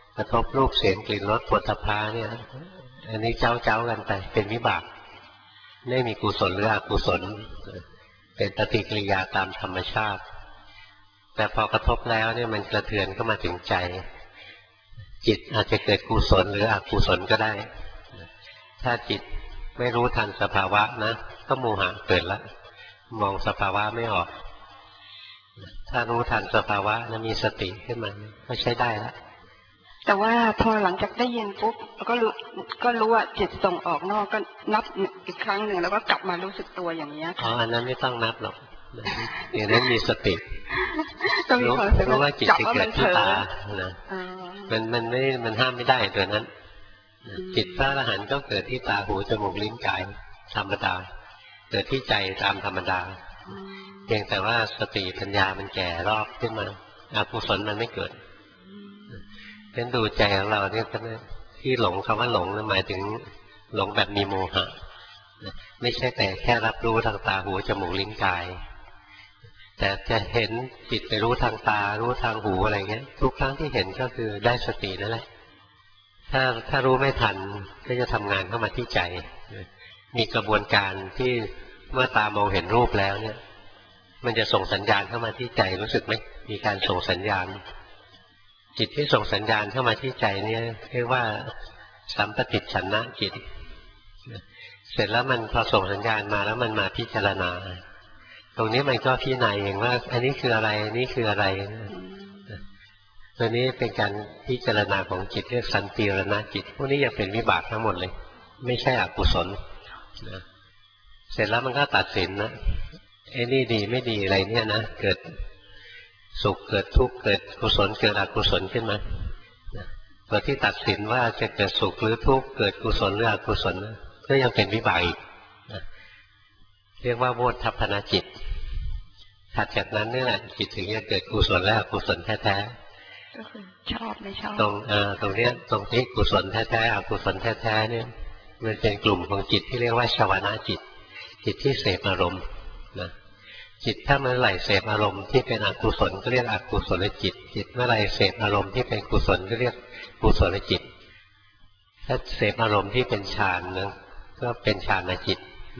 กระทบรูปเสียงกลิ่นรสโผฏฐัพพะเนี่ยอันนี้เจ้ากันไปเป็นวิบากไม่มีกุศลหรืออกุศลเป็นปฏิกิริยาตามธรรมชาติแต่พอกระทบแล้วเนี่ยมันกระเทือนเข้ามาถึงใจจิตอาจจะเกิดกุศลหรืออกุศลก็ได้ถ้าจิตไม่รู้ทันสภาวะนะก็โมหะเกิดแล้วมองสภาวะไม่ออกถ้ารู้ทันสภาวะแล้วมีสติขึ้นมาก็ใช้ได้แล้วแต่ว่าพอหลังจากได้ยินปุ๊บก็รู้ว่าจิตส่งออกนอกก็นับอีกครั้งหนึ่งแล้วก็กลับมารู้สึกตัวอย่างนี้ค่ะอันนั้นไม่ต้องนับหรอกอย่างนั้นมีสติรู้ว่าจิตจะเกิดที่ตานะมันห้ามไม่ได้ตัวนั้นจิตพระอรหันต์ก็เกิดที่ตาหูจมูกลิ้นกายธรรมดาเกิดที่ใจตามธรรมดาเพียงแต่ว่าสติปัญญามันแก่รอบขึ้นมาอกุศลมันไม่เกิดเป็นดูใจของเราเนี่ยที่หลงคำว่าหลงหมายถึงหลงแบบมีโมหะไม่ใช่แต่แค่รับรู้ทางตาหูจมูกลิ้นกายแต่จะเห็นจิตไปรู้ทางตารู้ทางหูอะไรเงี้ยทุกครั้งที่เห็นก็คือได้สตินั่นแหละถ้ารู้ไม่ทันก็จะทำงานเข้ามาที่ใจมีกระบวนการที่เมื่อตามองเห็นรูปแล้วเนี่ยมันจะส่งสัญญาณเข้ามาที่ใจรู้สึกไหมมีการส่งสัญญาณจิตที่ส่งสัญญาณเข้ามาที่ใจเนี่ยเรียกว่าสัมปติชนะจิตเสร็จแล้วมันพอส่งสัญญาณมาแล้วมันมาพิจารณาตรงนี้มันก็พิจารณาเองว่าอันนี้คืออะไรนี่คืออะไรตัวนี้เป็นการพิจารณาของจิตเรียกสันติรณจิตพวกนี้ยังเป็นวิบากทั้งหมดเลยไม่ใช่อกุศลนะเสร็จแล้วมันก็ตัดสินนะไอ้นี่ดีไม่ดีอะไรเนี่ยนะเกิดสุขเกิดทุกข์เกิดกุศลเกิดอกุศลขึ้นมาตัวที่ตัดสินว่าจะเกิดสุขหรือทุกข์เกิดกุศลหรืออกุศลก็ยังเป็นวิบากอีกเรียกว่าโวทัพพนจิตถัดจากนั้นนี่แหละจิตถึงจะเกิดกุศลและอกุศลแท้ๆก็คือชอบไม่ชอบตรงที่กุศลแท้ๆอกุศลแท้ๆเนี่ยมันเป็นกลุ่มของจิตที่เรียกว่าชวนาจิตจิตที่เสพอารมณ์นะจิตถ้าเมื่อไหร่เสพอารมณ์ที่เป็นอกุศลก็เรียกอกุศลจิตจิตเมื่อไหร่เสพอารมณ์ที่เป็นกุศลก็เรียกกุศลจิตถ้าเสพอารมณ์ที่เป็นฌานนะก็เป็นฌานจิต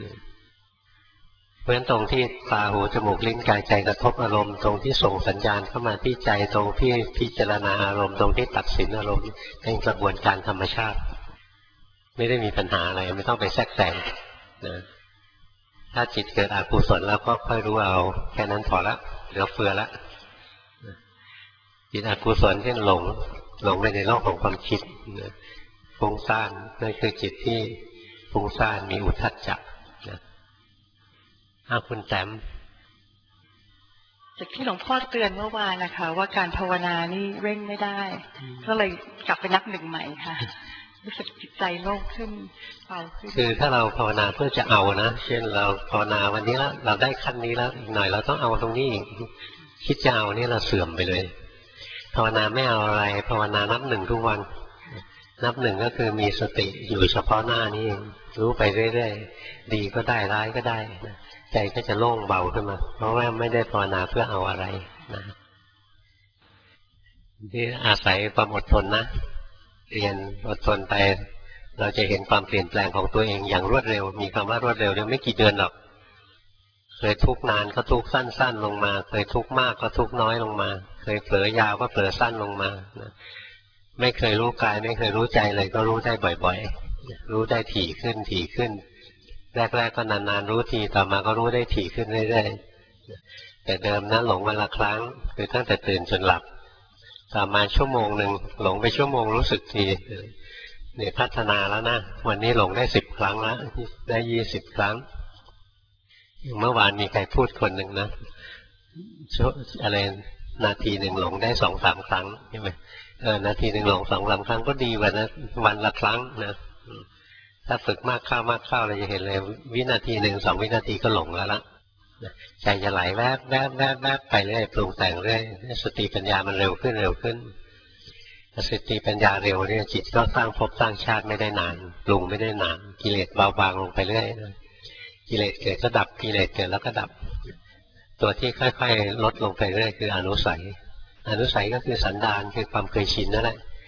เพราะฉะนั้นตรงที่ตาหูจมูกลิ้นกายใจกระทบอารมณ์ตรงที่ส่งสัญญาณเข้ามาที่ใจตรงที่พิจารณาอารมณ์ตรงที่ตัดสินอารมณ์เป็นกระบวนการธรรมชาติไม่ได้มีปัญหาอะไรไม่ต้องไปแทรกแซงนะถ้าจิตเกิดอกุศลแล้วก็ค่อยรู้เอาแค่นั้นพอละเหลือเฟือละจิตอกุศลเช่นหลงไปในโลกของความคิดฟุ้งซ่านนั่นคือจิตที่ฟุ้งซ่านมีอุทธัจจะคุณแต้มจากที่หลวงพ่อเตือนเมื่อวานนะคะว่าการภาวนานี่เร่งไม่ได้ก็เลยกลับไปนับหนึ่งใหม่ค่ะรู้สึกจิตใจโล่งขึ้นเบาขึ้นคือถ้าเราภาวนาเพื่อจะเอานะเช่นเราภาวนาวันนี้แล้วเราได้ขั้นนี้แล้วอีกหน่อยเราต้องเอาตรงนี้อีกคิดจะเอานี่เราเสื่อมไปเลยภาวนาไม่เอาอะไรภาวนานับหนึ่งทุกวันนับหนึ่งก็คือมีสติอยู่เฉพาะหน้านี้รู้ไปเรื่อยๆดีก็ได้ร้ายก็ได้ใจก็จะโล่งเบาขึ้นมาเพราะว่าไม่ได้ภาวนาเพื่อเอาอะไรนะที่อาศัยความอดทนนะเรียนอดทนไปเราจะเห็นความเปลี่ยนแปลงของตัวเองอย่างรวดเร็วมีคำว่ารวดเร็วเนี่ยไม่กี่เดือนหรอกเคยทุกข์นานก็ทุกข์สั้นๆลงมาเคยทุกข์มากก็ทุกข์น้อยลงมาเคยเผลอยาวก็เผลอสั้นลงมาไม่เคยรู้กายไม่เคยรู้ใจเลยก็รู้ได้บ่อยๆรู้ได้ถี่ขึ้นแรกๆก็นานๆรู้ทีต่อมาก็รู้ได้ถี่ขึ้นเรื่อยๆแต่เดิมนะหลงวันละครั้งคือตั้งแต่ตื่นจนหลับต่อมาชั่วโมงหนึ่งหลงไปชั่วโมงรู้สึกทีเนี่ยพัฒนาแล้วนะวันนี้หลงได้10 ครั้งแล้วได้20 ครั้งเมื่อวานมีใครพูดคนหนึ่งนะอะไรนาทีหนึ่งหลงได้2-3 ครั้งใช่ไหมนาทีหนึ่งหลง2-3 ครั้งก็ดีกว่านะวันละครั้งนะถ้าฝึกมากเข้าเราจะเห็นเลยวินาทีหนึ่ง2 วินาทีก็หลงแล้วละใจจะไหลแวบไปเรื่อยปรุงแต่งเรื่อยสติปัญญามันเร็วขึ้นสติปัญญาเร็วเนี่ยจิตก็สร้างภพสร้างชาติไม่ได้นานปรุงไม่ได้นานกิเลสเบาบางลงไปเรื่อยกิเลสเกิดก็ดับกิเลสเกิดแล้วก็ดับตัวที่ค่อยๆลดลงไปเรื่อยคืออนุสัยก็คือสันดานคือความเคยชินนั่นแหละ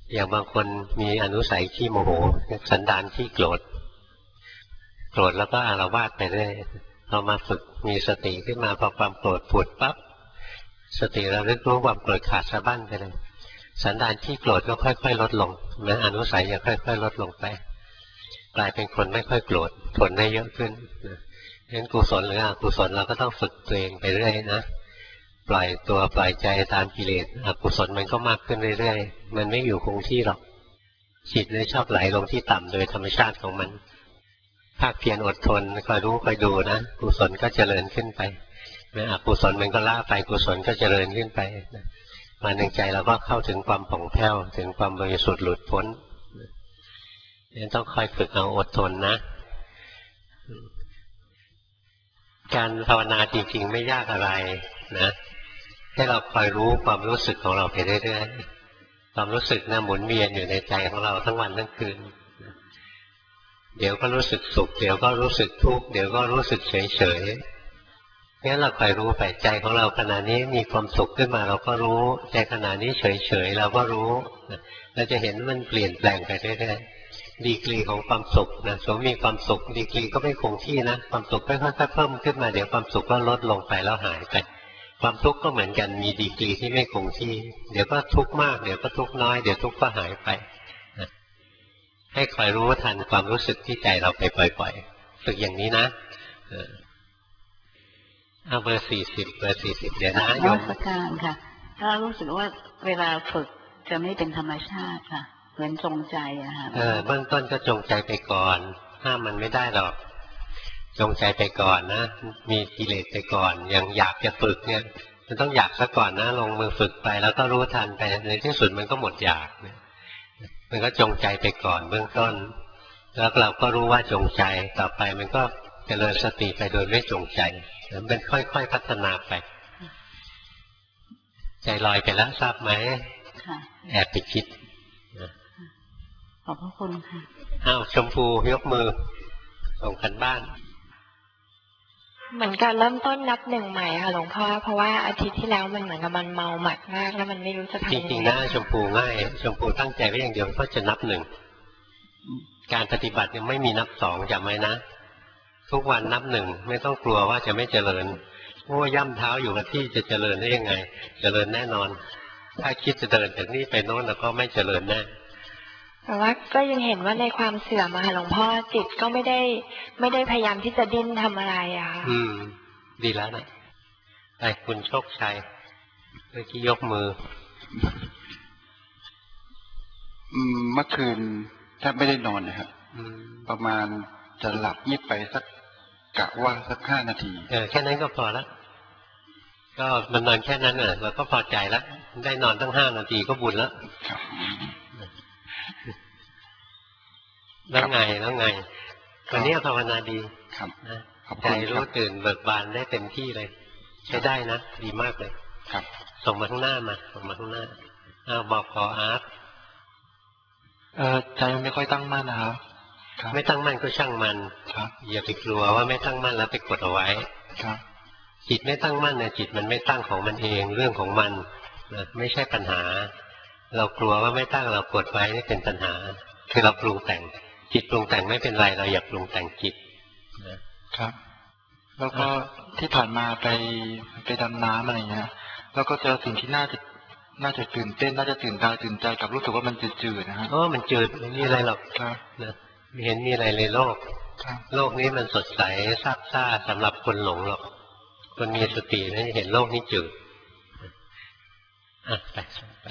อย่างบางคนมีอนุสัยขี้โมโหสันดานขี้โกรธแล้วก็อาละวาดไปเรื่อยเรามาฝึกมีสติขึ้นมาพอความโกรธผุดปั๊บสติระลึกรู้ความโกรธขาดสะบั้นไปเลยสันดานขี้โกรธก็ค่อยๆลดลงนะอนุสัยจะค่อยๆลดลงไปกลายเป็นคนไม่ค่อยโกรธทนได้เยอะขึ้นงั้นกุศลหรืออกุศลเราก็ต้องฝึกตัวเองไปเรื่อยนะปล่อยตัวปล่อยใจตามกิเลสอกุศลมันก็มากขึ้นเรื่อยๆมันไม่อยู่คงที่หรอกจิตเลยชอบไหลลงที่ต่ำโดยธรรมชาติของมันภาคเพียรอดทนคอยรู้คอยดูนะกุศลก็เจริญขึ้นไปอกุศลมันก็ละไปกุศลก็เจริญขึ้นไปมาหนึ่งใจเราก็เข้าถึงความผ่องแผ้วถึงความบริสุทธิ์หลุดพ้นนี่ต้องคอยฝึกเอาอดทนนะการภาวนาจริงๆไม่ยากอะไรนะให้เราคอยรู้ความรู้สึกของเราไปเรื่อยๆความรู้สึกนะหมุนเวียนอยู่ในใจของเราทั้งวันทั้งคืนเดี๋ยวก็รู้สึกสุขเดี๋ยวก็รู้สึกทุกข์เดี๋ยวก็รู้สึกเฉยๆงั้นเราคอยรู้ไปใจของเราขณะนี้มีความสุขขึ้นมาเราก็รู้ใจขณะนี้เฉยๆเราก็รู้เราจะเห็นมันเปลี่ยนแปลงไปเรื่อยๆดีกรีของความสุขนะสมมีความสุขดีกรีก็ไม่คงที่นะความสุขค่อยๆเพิ่มขึ้นมาเดี๋ยวความสุขก็ลดลงไปแล้วหายไปความทุกข์ก็เหมือนกันมีดีกรีที่ไม่คงที่เดี๋ยวก็ทุกข์มากเดี๋ยวก็ทุกข์น้อยเดี๋ยวทุกข์ก็หายไปให้คอยรู้ทันความรู้สึกที่ใจเราไปปล่อยๆฝึกอย่างนี้นะเอาเบอร์ 40 เดี๋ยวนะโยมประการค่ะถ้ารู้สึกว่าเวลาฝึกจะไม่เป็นธรรมชาติค่ะเหมือนจงใจอะค่ะเบื้องต้นก็จงใจไปก่อนห้ามมันไม่ได้หรอกจงใจไปก่อนนะมีกิเลสไปก่อนอย่างอยากจะฝึกเนี่ยมันต้องอยากซะก่อนนะลงมือฝึกไปแล้วก็รู้ทันไปในที่สุดมันก็หมดอยากมันก็จงใจไปก่อนเบื้องต้นแล้วเราก็รู้ว่าจงใจต่อไปมันก็เจริญสติไปโดยไม่จงใจมันค่อยๆพัฒนาไปใจลอยไปแล้วทราบไหมแอบไปคิดขอบพระคุณค่ะอ้าวชมพูยกมือส่งกันบ้านเหมือนการเริ่มต้นนับหนึ่งใหม่ค่ะหลวงพ่อเพราะว่าอาทิตย์ที่แล้วมันเหมือนกับมันเมาหมัดมากแล้วมันไม่รู้จะทำยังไงจริงๆนะชมพูง่ายชมพูตั้งใจไว้อย่างเดียวก็จะนับหนึ่งการปฏิบัติยังไม่มีนับสองจำไว้นะทุกวันนับหนึ่งไม่ต้องกลัวว่าจะไม่เจริญเพราะว่าย่ำเท้าอยู่กับที่จะเจริญได้ยังไงเจริญแน่นอนถ้าคิดจะเดินจากนี้ไปโน้นแล้วก็ไม่เจริญแน่แต่ว่าก็ยังเห็นว่าในความเสื่อมหลวงพ่อจิตก็ไม่ได้พยายามที่จะดิ้นทำอะไรอะดีแล้วนะไอ้คุณโชคชัยเมื่อกี้ยกมือเมื่อคืนแทบไม่ได้นอนนะครับประมาณจะหลับยิบไปสักกะว่าสัก5 นาทีแค่นั้นก็พอแล้วก็มันนอนแค่นั้นเราก็พอใจแล้วได้นอนตั้ง5 นาทีก็บุญแล้วแล้วไงวันนี้ภาวนาดีครับใจรู้ตื่นเบิกบานได้เต็มที่เลยใช้ได้นะดีมากเลยครับส่งมาข้างหน้ามาส่งมาข้างหน้าบอกขออาร์ตใจไม่ค่อยตั้งมั่นนะครับไม่ตั้งมั่นก็ช่างมันอย่าไปกลัวว่าไม่ตั้งมั่นแล้วไปกดเอาไว้จิตไม่ตั้งมั่นเนี่ยจิตมันไม่ตั้งของมันเองเรื่องของมันไม่ใช่ปัญหาเรากลัวว่าไม่ตั้งเรากดไว้นี่เป็นปัญหาคือเราปรุงแต่งจิตปรุงแต่งไม่เป็นไรเราอยากปรุงแต่งจิตครับแล้วก็ที่ผ่านมาไปดำน้ำอะไรเงี้ยแล้วก็เจอสิ่งที่น่าจะตื่นเต้นน่าจะตื่นตาตื่นใจกับรู้สึกว่ามันจืดๆนะฮะมันจืดไม่มีอะไรหรอกไม่เห็นมีอะไรในโลกนี้มันสดใสซาบซ่าสำหรับคนหลงหรอกคนมีสตินะเห็นโลกนี้จืดไป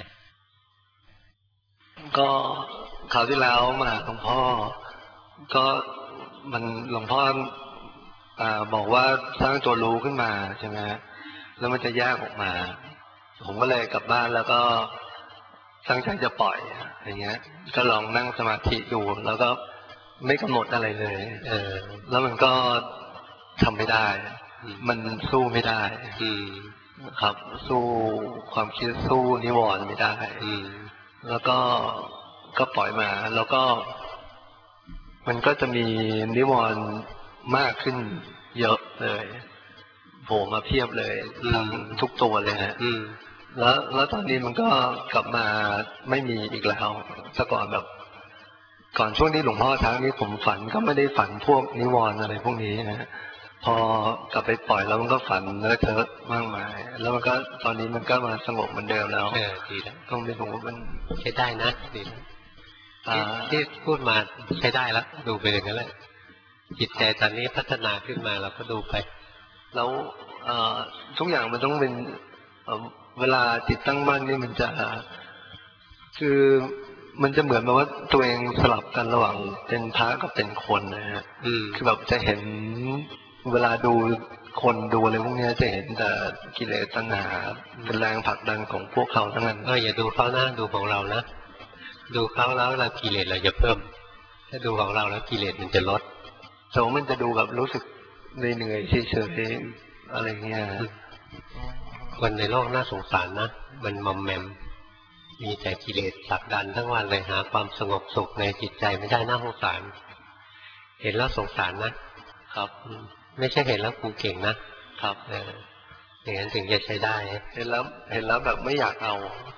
ก็คราวที่แล้วมาหลวงพ่อก็มันหลวงพ่อบอกว่าสร้างตัวรู้ขึ้นมาใช่ไหมแล้วมันจะแยกออกมาผมก็เลยกลับบ้านแล้วก็ตั้งใจจะปล่อยอย่างเงี้ยก็ลองนั่งสมาธิดูแล้วก็ไม่กำหนดอะไรเลยแล้วมันก็ทำไม่ได้มันสู้ไม่ได้ครับสู้ความคิดสู้นิวรณ์ไม่ได้แล้วก็ปล่อยมาแล้วก็มันก็จะมีนิวรณ์มากขึ้นเยอะเลยโผล่มาเพียบเลยทุกตัวเลยฮะแล้วตอนนี้มันก็กลับมาไม่มีอีกแล้วแต่ก่อนแบบก่อนช่วงที่หลวงพ่อทักนี่ผมฝันก็ไม่ได้ฝันพวกนิวรณ์อะไรพวกนี้นะพอกลับไปปล่อยแล้วมันก็ฝันเลอะเทอะมากมายแล้วมันก็ตอนนี้มันก็มาสงบเหมือนเดิมแล้วดีแล้วก็ไม่รู้ว่ามันใช้ได้นะดีที่พูดมาใช้ได้แล้วดูไปอย่างนั้นแหละจิตใจตอนนี้พัฒนาขึ้นมาเราก็ดูไปแล้วทุกอย่างมันต้องเป็นเวลาจิตตั้งมั่นนี่มันจะคือมันจะเหมือนแบบว่าตัวเองสลับกันระหว่างเป็นพระกับเป็นคนนะฮะคือแบบจะเห็นเวลาดูคนดูอะไรพวกนี้จะเห็นแต่กิเลสตัณหาเป็นแรงผลักดันของพวกเขาทั้งนั้นอย่าดูเขานะดูของเรานะดูเขาแล้วเรากิเลสเราจะเพิ่มถ้าดูของเราแล้วกิเลสมันจะลดแต่ว่ามันจะดูแบบรู้สึกเหนื่อยเฉยๆอะไรเงี้ยคนในโลกน่าสงสารนะมันมอมแมมมีแต่กิเลสผลักดันทั้งวันเลยหาความสงบสุขในจิตใจไม่ได้น่าสงสารเห็นแล้วสงสารนะครับไม่ใช่เห็นแล้วกูเก่งนะครับอย่างนั้นถึงจะใช้ได้เห็นแล้วแบบไม่อยากเอา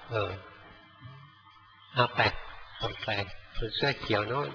เอาไปคุณเสื้อเขียวโน่น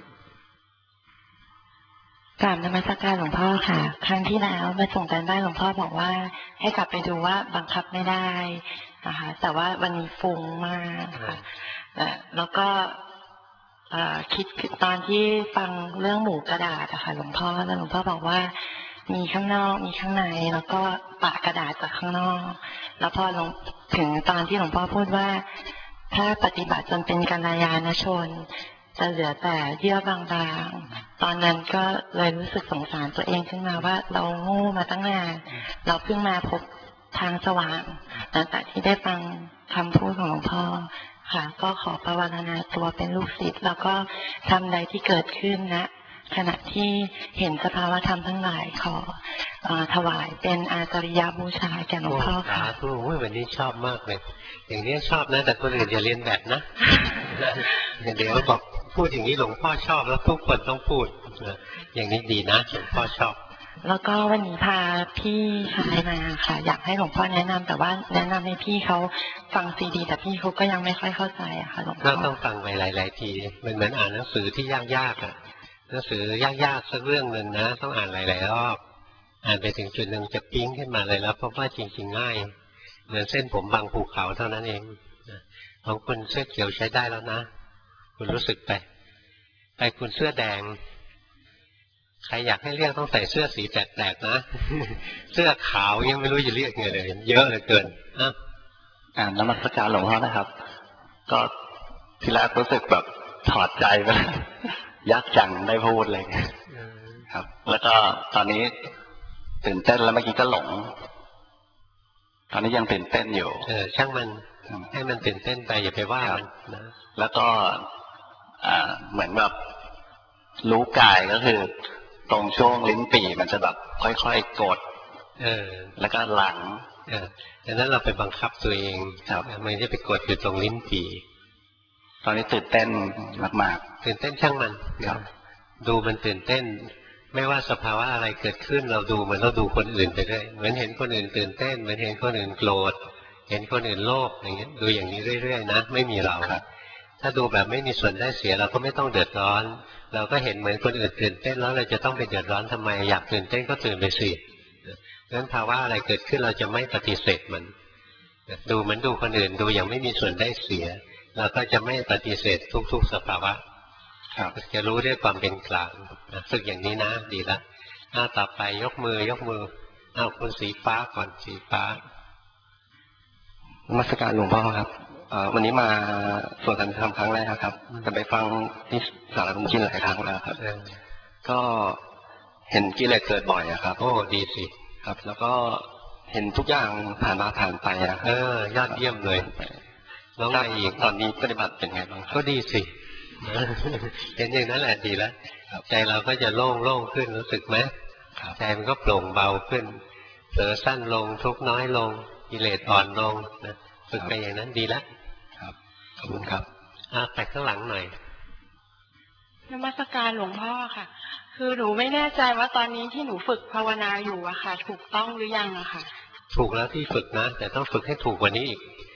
กราบนมัสการหลวงพ่อค่ะครั้งที่แล้วมาส่งการบ้านหลวงพ่อบอกว่าให้กลับไปดูว่าบังคับไม่ได้นะคะแต่ว่าวันนี้ฟุ้งมากค่ะแล้วก็คิดตอนที่ฟังเรื่องหมูกระดาษอะค่ะหลวงพ่อแล้วหลวงพ่อบอกว่ามีข้างนอกมีข้างในแล้วก็ปะกระดาษจากข้างนอกแล้วพอถึงตอนที่หลวงพ่อพูดว่าถ้าปฏิบัติจนเป็นกัลยาณชนจะเหลือแต่เยื่อบางๆตอนนั้นก็เลยรู้สึกสงสารตัวเองขึ้นมาว่าเราโง่มาตั้งนานเราเพิ่งมาพบทางสว่างหลังจากที่ได้ฟังคำพูดของหลวงพ่อค่ะก็ขอภาวนาตัวเป็นลูกศิษย์แล้วก็ทำใดที่เกิดขึ้นนะขณะที่เห็นสภาวะธรรมทั้งหลายขอถวายเป็นอาจาริยบูชาแก่หลวงพ่อค่ะโอ้โหวันนี้ชอบมากเลยอย่างนี้ชอบนะแต่คนอื่นอย่าเรียนแบบนะเดี๋ยวบอกพูดอย่างนี้หลวงพ่อชอบแล้วทุกคนต้องพูดอย่างนี้ดีนะหลวงพ่อชอบแล้วก็วันนี้พาพี่ชายมาค่ะอยากให้หลวงพ่อแนะนำแต่ว่าแนะนำให้พี่เขาฟังซีดีแต่พี่เขาก็ยังไม่ค่อยเข้าใจอะค่ะหลวงพ่อต้องฟังไปหลายๆทีมันเหมือนอ่านหนังสือที่ยากๆอ่ะหนังสือยากๆสักเรื่องหนึ่งนะต้องอ่านหลายๆรอบอ่านไปถึงจุดหนึ่งจะปิ๊งขึ้นมาเลยแล้วเพราะว่าจริงๆง่ายเหมือนเส้นผมบางภูเขาเท่านั้นเองของคุณเสื้อเขียวใช้ได้แล้วนะคุณรู้สึกไปคุณเสื้อแดงใครอยากให้เรียกต้องใส่เสื้อสีแปลกๆนะเสื้อขาวยังไม่รู้จะเรียกไงเลยเยอะเหลือเกินนมัสการหลวงพ่อนะครับก็ทีแรกรู้สึกแบบถอดใจไปยากจังได้พูดเลยครับแล้วก็ตอนนี้ตื่นเต้นแล้วเมื่อกี้ก็หลงตอนนี้ยังตื่นเต้นอยู่ช่างมันให้มันตื่นเต้นไปอย่าไปว่ามันนะแล้วก็เหมือนแบบรู้กายก็คือตรงช่วงลิ้นปี่มันจะแบบค่อยๆกดแล้วก็หลังดังนั้นเราไปบังคับตัวเองไม่ได้ไปกดอยู่ตรงลิ้นปี่ตอนนี้ตื่นเต้นมากๆตื่นเต้นช่างมันดูมันตื่นเต้นไม่ว่าสภาวะอะไรเกิดขึ้นเราดูเหมือนเราดูคนอื่นไปด้วยเหมือนเห็นคนอื่นตื่นเต้นเหมือนเห็นคนอื่นโกรธเห็นคนอื่นโลภอย่างเงี้ยดูอย่างนี้เรื่อยๆนะไม่มีเราถ้าดูแบบไม่มีส่วนได้เสียเราก็ไม่ต้องเดือดร้อนเราก็เห็นเหมือนคนอื่นตื่นเต้นแล้วเราจะต้องไปเดือดร้อนทำไมอยากตื่นเต้นก็ตื่นไปสิงั้นภาวะอะไรเกิดขึ้นเราจะไม่ปฏิเสธมันดูเหมือนดูคนอื่นดูอย่างไม่มีส่วนได้เสียเราก็จะไม่ปฏิเสธทุกๆสภาวะจะรู้ด้วยความเป็นกลางฝึกอย่างนี้นะดีละต่อไปยกมือเอาคุณสีฟ้าก่อนสีฟ้านมัสการหลวงพ่อครับวันนี้มาสวดสันติธรรมครั้งแรกครับแต่ไปฟังที่สารคุณกินหลายครั้งแล้วครับก็เห็นกิเลสเกิดบ่อยครับโอ้ดีสิครับแล้วก็เห็นทุกอย่างผ่านมาผ่านไปยอดเยี่ยมเลยแล้วไงอีกตอนนี้ปฏิบัติเป็นไงบ้างก็ดีสิเห็นอย่างนั้นแหละดีแล้วใจเราก็จะโล่งขึ้นรู้สึกไหมใจมันก็โปร่งเบาขึ้นเผลอสั้นลงทุกน้อยลงกิเลสอ่อนลงนะฝึกไปอย่างนั้นดีแล้วครับขอบคุณครับไปข้างหลังหน่อยนมัสการหลวงพ่อค่ะคือหนูไม่แน่ใจว่าตอนนี้ที่หนูฝึกภาวนาอยู่อะค่ะถูกต้องหรือยังอะค่ะถูกแล้วที่ฝึกนะแต่ต้องฝึกให้ถูกกว่านี้อีก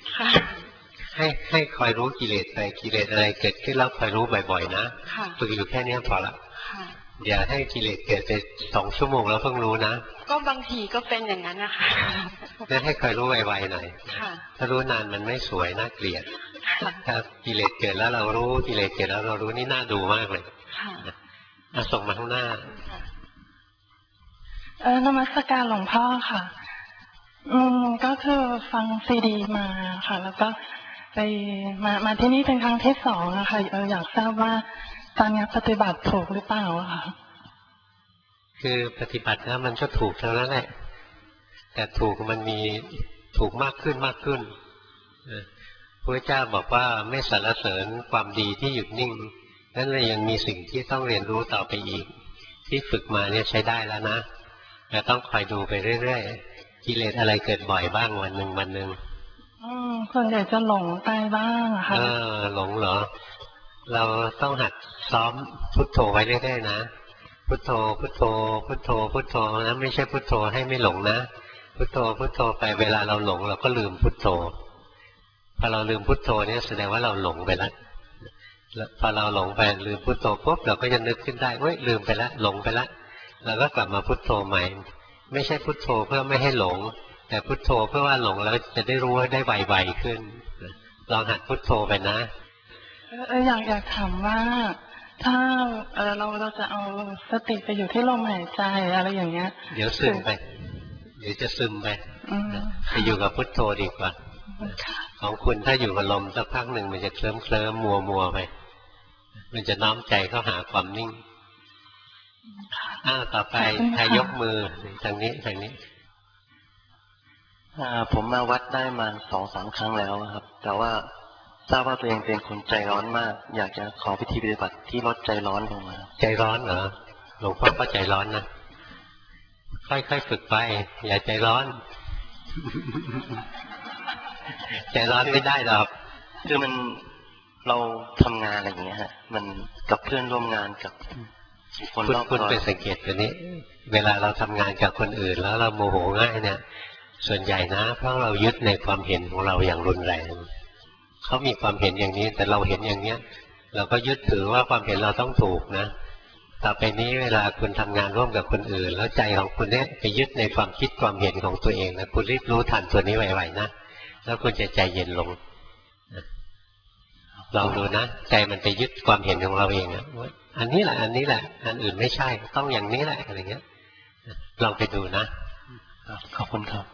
ให้คอยรู้กิเลสไปกิเลสอะไรเกิดขึ้นแล้วคอยรู้บ่อยๆนะฝึกอยู่แค่นี้พอละอย่าให้กิเลสเกิดไป2 ชั่วโมงแล้วเพิ่งรู้นะก็บางทีก็เป็นอย่างนั้นนะคะงั้นให้คอยรู้ไวๆหน่อยถ้ารู้นานมันไม่สวยน่าเกลียดถ้ากิเลสเกิดแล้วเรารู้กิเลสเกิดแล้วเรารู้นี่น่าดูมากเลยส่งมาข้างหน้านมัสการหลวงพ่อค่ะก็คือฟังซีดีมาค่ะแล้วก็ไปมาที่นี่เป็นครั้งที่2อะค่ะอยากทราบว่าตอนนี้ปฏิบัติถูกหรือเปล่าค่ะคือปฏิบัติแล้วมันก็ถูกเท่านั้นแหละแต่ถูกมันมีถูกมากขึ้นพระเจ้าบอกว่าไม่สรรเสริญความดีที่หยุดนิ่งนั่นเลยยังมีสิ่งที่ต้องเรียนรู้ต่อไปอีกที่ฝึกมาเนี่ยใช้ได้แล้วนะแต่ต้องคอยดูไปเรื่อยๆกิเลสอะไรเกิดบ่อยบ้างวันหนึ่งส่วนใหญ่จะหลงไปบ้างค่ะหลงเหรอเราต้องหัดซ้อมพุทโธไว้เรื่อยๆนะพุทโธพุทโธพุทโธพุทโธนะไม่ใช่พุทโธให้ไม่หลงนะพุทโธพุทโธไปเวลาเราหลงเราก็ลืมพุทโธพอเราลืมพุทโธเนี่ยแสดงว่าเราหลงไปแล้วพอเราหลงไปลืมพุทโธปุ๊บเราก็จะนึกขึ้นได้เว้ยลืมไปแล้วหลงไปแล้วเราก็กลับมาพุทโธใหม่ไม่ใช่พุทโธเพื่อไม่ให้หลงแต่พุทโธเพื่อว่าหลงแล้วจะได้รู้ได้ไวๆขึ้นลองหัดพุทโธไปนะอยากถามว่าถ้าเราจะเอาสติไปอยู่ที่ลมหายใจอะไรอย่างเงี้ยเดี๋ยวซึมไปเดี๋ยวจะซึมไปไปอยู่กับพุทโธดีกว่าของคุณถ้าอยู่กับลมสักพักหนึ่งมันจะเคลิ้มมัวไปมันจะน้อมใจเข้าหาความนิ่งต่อไปใครยกมือทางนี้ผมมาวัดได้มา2-3 ครั้งแล้วครับแต่ว่าทราบว่าตัวเองเป็นคนใจร้อนมากอยากจะขอวิธีปฏิบัติที่ลดใจร้อนลงมาใจร้อนเหรอหลวงพ่อก็ใจร้อนนะค่อยๆฝึกไปอย่าใจร้อนใจร้อนไม่ได้หรอกคือมันเราทำงานอะไรอย่างเงี้ยฮะมันกับเพื่อนร่วมงานกับคนรอบคุณเป็นสังเกตตัวนี้เวลาเราทำงานกับคนอื่นแล้วเราโมโหง่ายเนี่ยส่วนใหญ่นะเพราะเรายึดในความเห็นของเราอย่างรุนแรงเขามีความเห็นอย่างนี้แต่เราเห็นอย่างเนี้ยเราก็ยึดถือว่าความเห็นเราต้องถูกนะต่อไปนี้เวลาคุณทำงานร่วมกับคนอื่นแล้วใจของคุณเนี่ยไปยึดในความคิดความเห็นของตัวเองนะคุณรีบรู้ทันตัวนี้ไวๆนะแล้วคุณจะใจเย็นลงลองดูนะใจมันไปยึดความเห็นของเราเองนะว่าอันนี้แหละอันอื่นไม่ใช่ต้องอย่างนี้แหละอะไรเงี้ยลองไปดูนะขอบคุณครับ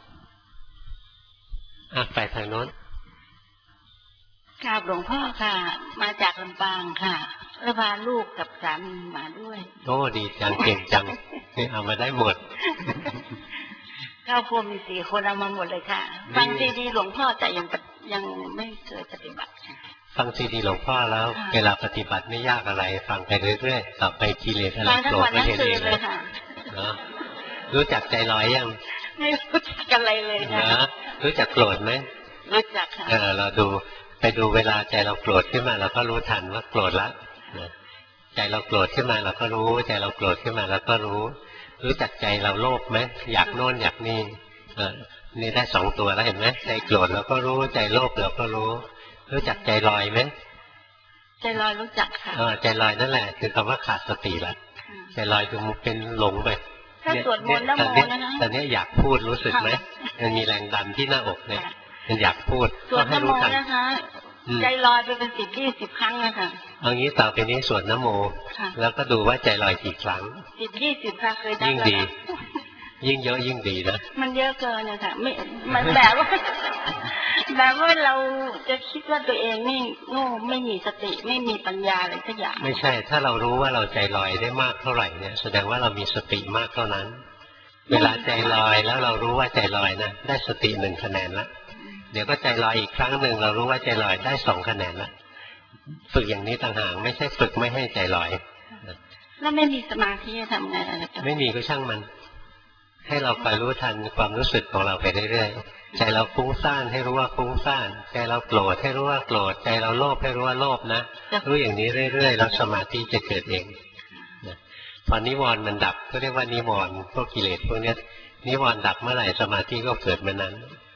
ไปทางโน้นกราบหลวงพ่อค่ะมาจากลำปางค่ะแล้วพาลูกกับสามีมาด้วยโอ้ดีจังเก่งจังเอามาได้หมดครอบครัวมี4 คนเอามาหมดเลยค่ะฟังซีดีหลวงพ่อแต่ยังไม่เคยปฏิบัติฟังซีดีหลวงพ่อแล้วเวลาปฏิบัติไม่ยากอะไรฟังไปเรื่อยๆต่อไปกิเลสอะไรโกรธไม่เห็นเองเลยรู้จักใจลอยยังไม่รู้จักอะไรเลยนะรู้จักโกรธไหมรู้จักค่ะเราไปดูเวลาใจเราโกรธขึ้นมาเราก็รู้ทันว่าโกรธละใจเราโกรธขึ้นมาเราก็รู้ใจเราโกรธขึ้นมาเราก็รู้จักใจเราโลภไหมอยากโน่นอยากนี่นี่ได้2 ตัวแล้วเห็นไหมใจโกรธเราก็รู้ใจโลภเราก็รู้จักใจลอยไหมใจลอยรู้จักค่ะใจลอยนั่นแหละคือคำว่าขาดสติละใจลอยคือมันเป็นหลงไปถ้าสวดมนต์แล้วโมนะตอนนี้อยากพูดรู้สึกไหมมันมีแรงดันที่หน้าอกเนี่ยมันอยากพูดก็ให้รู้ทันนะคะใจลอยไปเป็น10-20 ครั้งนะคะเอางี้ต่อไปนี้สวดนโมแล้วก็ดูว่าใจลอยกี่ครั้ง 10-20 ครั้งเคยได้ยิ่งดียิ่งเยอะยิ่งดีนะมันเยอะเกินนะคะไม่มันแบบว่าเราจะคิดว่าตัวเองนี่โง่ไม่มีสติไม่มีปัญญาอะไรสักอย่างไม่ใช่ถ้าเรารู้ว่าเราใจลอยได้มากเท่าไหร่เนี่ยแสดงว่าเรามีสติมากเท่านั้นเวลาใจลอยแล้วเรารู้ว่าใจลอยนะได้สติ1 คะแนนละเดี๋ยวก็ใจลอยอีกครั้งหนึ่งเรารู้ว่าใจลอยได้2 คะแนนละฝึกอย่างนี้ต่างหากไม่ใช่ฝึกไม่ให้ใจลอยแล้วไม่มีสมาธิทำไงอะไรไม่มีก็ช่างมันให้เราคอยรู้ทันความรู้สึกของเราไปเรื่อยๆใจเราฟุ้งซ่านให้รู้ว่าฟุ้งซ่านใจเราโกรธให้รู้ว่าโกรธใจเราโลภให้รู้ว่าโลภนะรู้อย่างนี้เรื่อยๆแล้วสมาธิจะเกิดเองพอนิวรณ์มันดับก็เรียกว่านิวรณ์พวกกิเลสพวกนี้นิวรณ์ดับเมื่อไหร่สมาธิก็เกิดเมื่อนั้น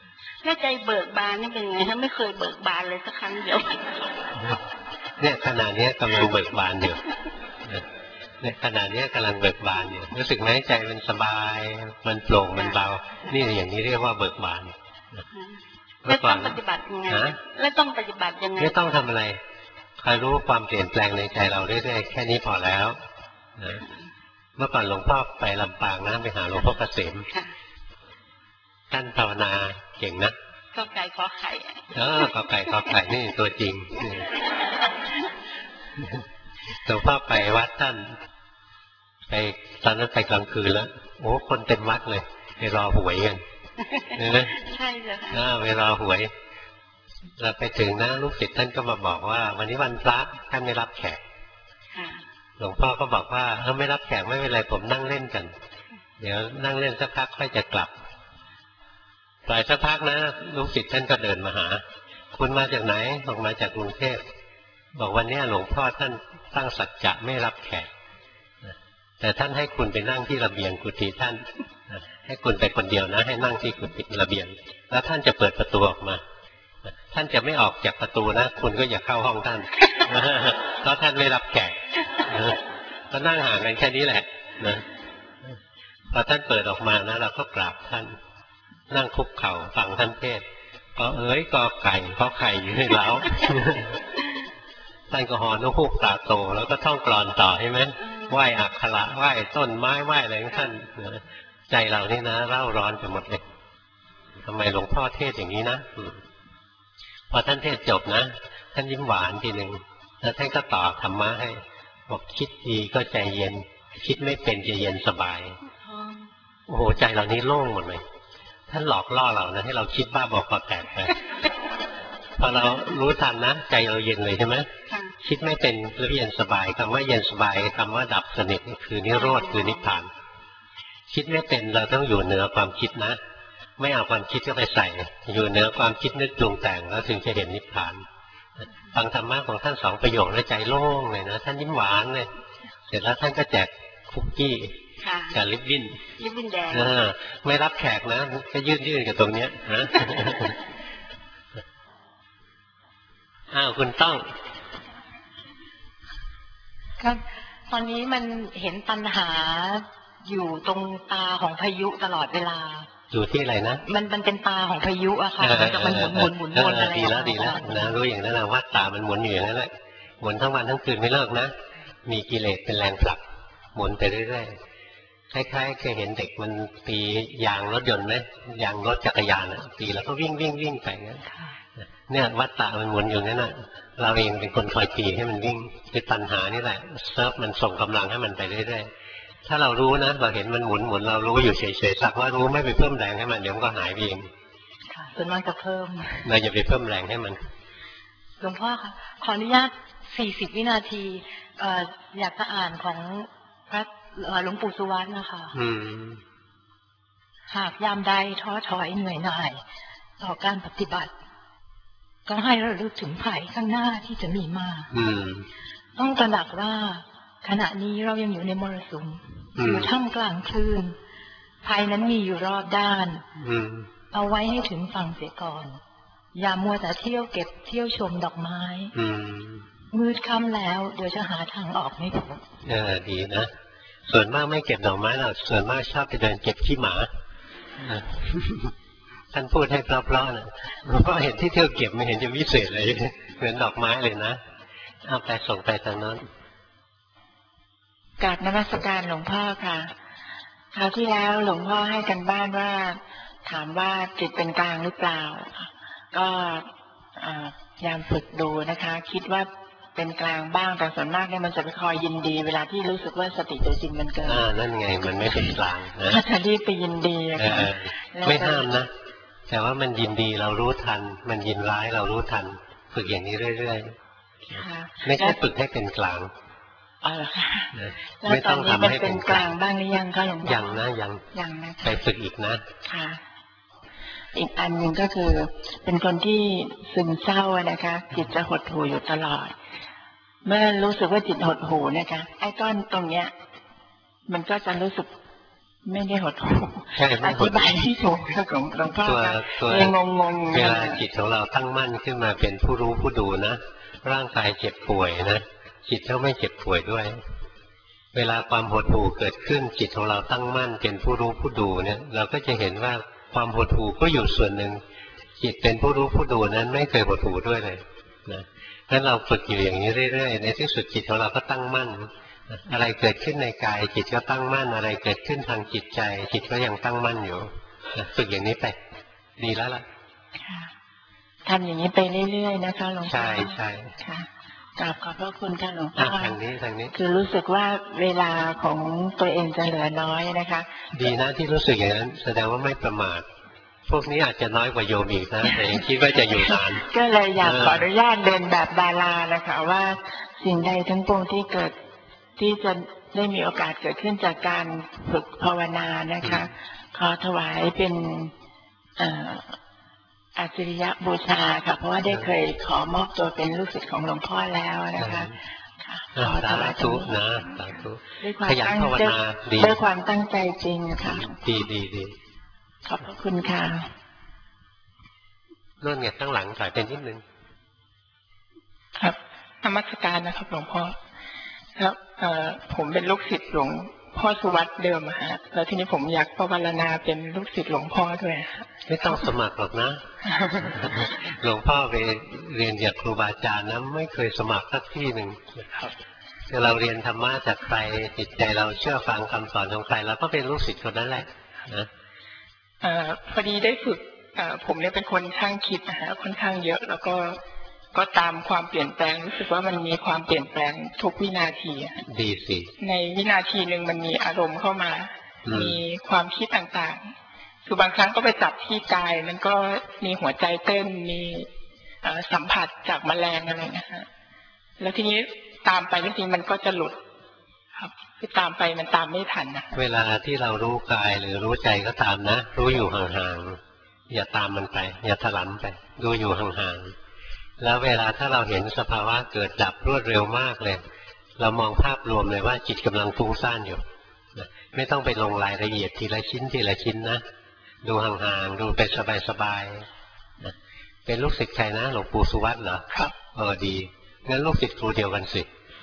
แม่ใจเบิกบานนี่เป็นไงถ้าไม่เคยเบิกบานเลยสักครั้งเดียวเนี่ยขณะนี้กำลังเบิกบานอยู่เนี่ยขณะนี้กำลังเบิกบานอยู่รู้สึกไหมใจมันสบายมันโปร่งมันเบานี่อย่างนี้เรียกว่าเบิกบานแล้วต้องปฏิบัติยังไงแล้วต้องปฏิบัติยังไงไม่ต้องทำอะไรคอยรู้ความเปลี่ยนแปลงในใจเราเรื่อยๆแค่นี้พอแล้วนะเมื่อก่อนหลวงพ่อไปลำปางนะไปหาหลวงพ่อเกษมท่านภาวนาเก่งนะก็ไก่ขอไข่ก็ไก่ขอไข่นี่ตัวจริงหลวงพ่อไปวัดท่านไปตอนนั้นไปกลางคืนแล้วโอ้คนเต็มวัดเลยไปรอหวยกันใช่เลยไปรอหวยเราไปถึงนะลูกศิษย์ท่านก็มาบอกว่าวันนี้วันพระท่านไม่รับแขกหลวงพ่อก็บอกว่าไม่รับแขกไม่เป็นไรผมนั่งเล่นกันเดี๋ยวนั่งเล่นสักพักค่อยจะกลับปล่อยสักพักนะลูกศิษย์ท่านก็เดินมาหาคุณมาจากไหนบอกมาจากกรุงเทพบอกวันนี้หลวงพ่อท่านตั้งสัจจะไม่รับแขกแต่ท่านให้คุณไปนั่งที่ระเบียงกุฏิท่านให้คุณไปคนเดียวนะให้นั่งที่กุฏิระเบียงแล้วท่านจะเปิดประตูออกมาท่านจะไม่ออกจากประตูนะคุณก็อย่าเข้าห้องท่านเพราะท่านไม่รับแขกก็นั่งห่างกันแค่นี้แหละนะพอท่านเปิดออกมานะเราก็กราบท่านนั่งคุกเข่าฟังท่านเทศก็ก็ไก่เพราะไข่อยู่ในเล้าท่านก็หอนกฮูกตาโตแล้วก็ท่องกลอนต่อใช่ไหมไหว้อักขระไหว้ต้นไม้ไหว้อะไรของท่านใจเรานี่นะเร่าร้อนไปหมดเลยทำไมหลวงพ่อเทศอย่างนี้นะพอท่านเทศจบนะท่านยิ้มหวานทีหนึ่งแล้วท่านก็ต่อธรรมะให้บอกคิดดีก็ใจเย็นคิดไม่เป็นจะเย็นสบายโอ้โหใจเรานี่โล่งหมดเลยท่านหลอกล่อเรานะให้เราคิดบ้าบอคอแตกไปพอเรารู้ทันนะใจเราเย็นเลยใช่ไหมคิดไม่เป็นแล้วเย็นสบายคำว่าเย็นสบายคำว่าดับสนิทคือนิโรธคือนิพพานคิดไม่เป็นเราต้องอยู่เหนือความคิดนะไม่เอาความคิดเข้าไปใส่อยู่เหนือความคิดนึกปรุงแต่งแล้วถึงจะเห็นนิพพานฟังธรรมะของท่าน2 ประโยคแล้วใจโล่งเลยนะท่านยิ้มหวานเลยเสร็จแล้วท่านก็แจกคุกกี้กับลิปบิ้นแดงไม่รับแขกนะก็ยื่นกับตรงเนี้ยนะคุณต้องครับตอนนี้มันเห็นปัญหาอยู่ตรงตาของพายุตลอดเวลาอยู่ที่อะไรนะมันเป็นตาของพายุอะค่ะมันหมุนอะไรดีแล้วนะรู้อย่างนั้นนะว่าตามันหมุนอยู่อย่างนั้นแหละหมุนทั้งวันทั้งคืนไม่เลิกนะมีกิเลสเป็นแรงผลักหมุนไปเรื่อยๆคล้ายๆเคยเห็นเด็กมันตียางรถยนต์ไหมยางรถจักรยานตีแล้วก็วิ่งไปงั้นเนี่ยวัฏฏะมันหมุนอยู่นั่นน่ะเราเองเป็นคนคอยตีให้มันวิ่งคือตัณหานี่แหละเซิร์ฟมันส่งกำลังให้มันไปเรื่อยๆถ้าเรารู้นะเราเห็นมันหมุนเรารู้อยู่เฉยๆสักว่ารู้ไม่ไปเพิ่มแรงให้มันเดี๋ยวมันก็หายไปเองส่วนมากจะเพิ่มเราอย่าไปเพิ่มแรงให้มันหลวงพ่อคะขออนุญาต40 วินาทีอยากจะอ่านของพระหลวงปู่สุวรรณนะคะหากยามใดท้อถอยเหนื่อยหน่ายต่อการปฏิบัติก็ให้ระลึกถึงภัยข้างหน้าที่จะมีมาต้องตระหนักว่าขณะนี้เรายังอยู่ในมรสุมอยู่ท่ามกลางคลื่นภัยนั้นมีอยู่รอบด้านเอาไว้ให้ถึงฝั่งเสียก่อนอย่ามัวแต่เที่ยวเก็บเที่ยวชมดอกไม้มืดค่ำแล้วเดี๋ยวจะหาทางออกไม่พบดีนะส่วนมากไม่เก็บดอกไม้หรอกส่วนมากชอบไปเดินเก็บขี้หมาท่านพูดให้เพราะๆนะเพราะเห็นที่เที่ยวเก็บไม่เห็นจะวิเศษเลยเหมือนดอกไม้เลยนะเอาไปส่งไปทางนั้นกราบนมัสการหลวงพ่อค่ะคราวที่แล้วหลวงพ่อให้กันบ้านว่าถามว่าจิตเป็นกลางหรือเปล่าก็พยายามฝึกดูนะคะคิดว่าเป็นกลางบ้างแต่ส่วนมากเนี่ยมันจะไปคอยยินดีเวลาที่รู้สึกว่าสติตัวจริงมันเกิดนั่นไงมันไม่เป็นกลางนะก็จะรีบไปยินดีค่ะไม่ห้ามนะแต่ว่ามันยินดีเรารู้ทันมันยินร้ายเรารู้ทันฝึกอย่างนี้เรื่อยๆไม่ใช่ฝึกให้เป็นกลางเหรอคะไม่ต้องทำให้เป็นกลางบ้างหรือยังคะหลวงพ่อยังนะยังนะไปฝึกอีกนะค่ะอีกอันหนึ่งก็คือเป็นคนที่ซึมเศร้านะคะจิตจะหดหู่อยู่ตลอดเมื่อรู้สึกว่าจิตหดหู่นะคะไอ้ก้อนตรงเนี้ยมันก็จะรู้สึกไม่ได้หดหู่ใช่ไม่อหธิดบายที่ถูกของหลวงพ่อค่ะตัวยังงงเวลาจิตของเราตั้งมั่นขึ้นมาเป็นผู้รู้ผู้ดูนะร่างกายเจ็บป่วยนะจิตก็ไม่เจ็บป่วยด้วย เวลาความหดหู่เกิดขึ้นจิตของเราตั้งมั่นเป็นผู้รู้ผู้ดูเนี่ยเราก็จะเห็นว่าความหดหู่ก็อยู่ส่วนหนึ่งจิตเป็นผู้รู้ผู้ดูนั้นไม่เคยหดหู่ด้วยเลยนะงั้นเราฝึกอยู่อย่างนี้เรื่อยๆในที่สุดจิตของเราก็ตั้งมั่นอะไรเกิดขึ้นในกายจิตก็ตั้งมั่นอะไรเกิดขึ้นทางจิตใจจิตก็ยังตั้งมั่นอยู่ฝึกอย่างนี้ไปดีแล้วล่ะทำอย่างนี้ไปเรื่อยๆนะคะหลวงพ่อใช่ใช่ค่ะกราบขอบพระคุณค่ะหลวงพ่อทางนี้คือรู้สึกว่าเวลาของตัวเองจะเหลือน้อยนะคะดีนะที่รู้สึกอย่างนั้นแสดงว่าไม่ประมาทพวกนี้อาจจะน้อยกว่าโยมอีกนะแต่ยังคิดว่าจะอยู่นานก็เลยอยากขออนุญาตเดินแบบดารานะคะว่าสิ่งใดทั้งปวงที่เกิดที่จะได้มีโอกาสเกิดขึ้นจากการฝึกภาวนานะคะขอถวายเป็นอาจริยบูชาค่ะเพราะว่าได้เคยขอมอบตัวเป็นลูกศิษย์ของหลวงพ่อแล้วนะคะขอถวายตรงนี้ขยันภาวนาดีด้วยความตั้งใจจริงค่ะดีขอบพระคุณค่ะนู่นไงข้างหลังถ่ายเป็นนิดนึงครับนมัสการนะครับหลวงพ่อครับผมเป็นลูกศิษย์หลวงพ่อสุวัตเดิมฮะแล้วทีนี้ผมอยากภาวนาเป็นลูกศิษย์หลวงพ่อด้วยไม่ต้องสมัครหรอกนะ หลวงพ่อไปเรียนจากครูบาอาจารย์นะไม่เคยสมัครสักที่หนึ่งคือเราเรียนธรรมะจากใครจิตใจเราเชื่อฟังคำสอนของใครเราก็เป็นลูกศิษย์คนนั้นแหละนะพอดีได้ฝึกผมเนี่ยเป็นคนช่างคิดนะฮะค่อนข้างเยอะแล้วก็ตามความเปลี่ยนแปลงรู้สึกว่ามันมีความเปลี่ยนแปลงทุกวินาทีดีสิในวินาทีหนึ่งมันมีอารมณ์เข้ามามีความคิดต่างๆคือบางครั้งก็ไปจับที่กายมันก็มีหัวใจเต้นมีสัมผัสจากแมลงอะไรนะฮะแล้วทีนี้ตามไปบางทีมันก็จะหลุดครับคือตามไปมันตามไม่ทันนะเวลาที่เรารู้กายหรือรู้ใจก็ตามนะรู้อยู่ห่างๆอย่าตามมันไปอย่าถลำไปดูอยู่ห่างๆแล้วเวลาถ้าเราเห็นสภาวะเกิดดับรวดเร็วมากเลยเรามองภาพรวมเลยว่าจิตกำลังฟุ้งซ่านอยู่ไม่ต้องไปลงรายละเอียดทีละชิ้นทีละชิ้นนะดูห่างๆดูไปสบายๆเป็นลูกศิษย์ใครนะหลวงปู่สุวัตเหรอครับดีงั้นลูกศิษย์ครูเดียวกันสิ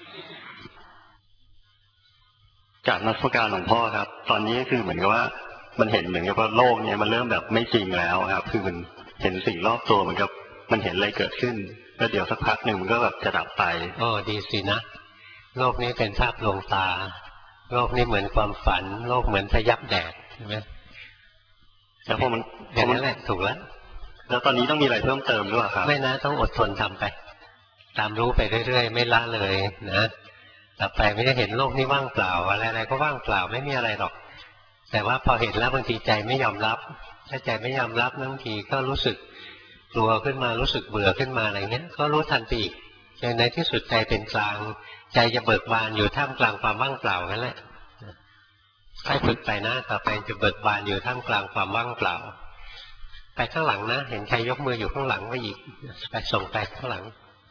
จากนักวิชาการหลวงพ่อครับตอนนี้คือเหมือนกับว่ามันเห็นเหมือนกับว่าโลกนี้มันเริ่มแบบไม่จริงแล้วครับคือมันเห็นสิ่งรอบตัวเหมือนกับมันเห็นอะไรเกิดขึ้นแล้วเดี๋ยวสักพักหนึ่งมันก็แบบจะดับไปดีสินะโลกนี้เป็นภาพลวงตาโลกนี้เหมือนความฝันโลกเหมือนพยับแดดใช่ไหมแล้วพอมันอย่างนั้นแหละถูกแล้วตอนนี้ต้องมีอะไรเพิ่มเติมหรือเปล่าครับไม่นะต้องอดทนทำไปตามรู้ไปเรื่อยๆไม่ละเลยนะต่อไปไม่ได้เห็นโลกนี้ว่างเปล่าอะไรๆก็ว่างเปล่าไม่มีอะไรหรอกแต่ว่าพอเห็นแล้วบางทีใจไม่ยอมรับถ้าใจไม่ยอมรับบางทีก็รู้สึกกลัวขึ้นมารู้สึกเบื่อขึ้นมาอะไรเงี้ยก็รู้ทันไปอีกในที่สุดใจเป็นกลางใจจะเบิกบานอยู่ท่ามกลางความว่างเปล่านั่นแหละค่อยฝึกไปนะต่อไปจะเบิกบานอยู่ท่ามกลางความว่างเปล่าไปข้างหลังนะเห็นใครยกมืออยู่ข้างหลังก็หยิบไปส่งไปข้างหลัง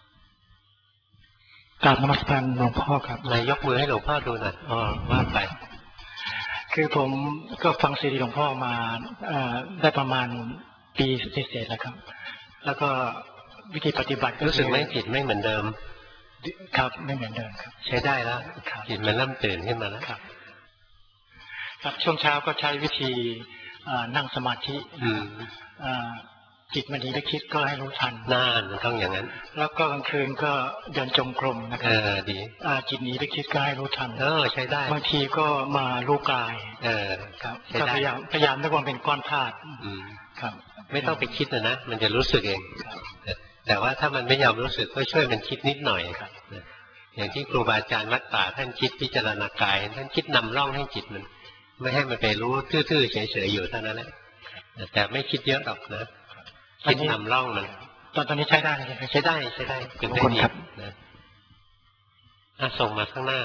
กราบนมัสการหลวงพ่อครับนายยกมือให้หลวงพ่อดูหน่อยว่าไปคือผมก็ฟังซีดีหลวงพ่อมาได้ประมาณปีเศษๆแล้วครับแล้วก็วิธีปฏิบัติรู้สึกไม่จิตไม่เหมือนเดิมครับไม่เหมือนเดิมครับใช้ได้แล้วจิตมันเริ่มตื่นขึ้นมาแล้วครับช่วงเช้าก็ใช้วิธีนั่งสมาธิจิตมันหนีไปคิดก็ให้รู้ทันน่าต้องอย่างนั้นแล้วก็กลางคืนก็เดินจงกรมนะครับดีจิตหนีไปคิดก็ให้รู้ทันใช้ได้บางทีก็มารู้กายครับก็พยายามด้วยความเป็นก้อนธาตุครับไม่ต้องไปคิดนะมันจะรู้สึกเองแต่ว่าถ้ามันไม่ยอมรู้สึกก็ช่วยมันคิดนิดหน่อยครับอย่างที่ครูบาอาจารย์วัดป่าท่านคิดพิจารณากายท่านคิดนำร่องให้จิตมันไม่ให้มันไปรู้ทื่อๆเฉยๆอยู่เท่านั้นแหละแต่ไม่คิดเยอะหรอกนะคิดนำร่องมันตอนนี้ใช้ได้ใช้ได้เป็นได้ดีนะส่งมาข้างหน้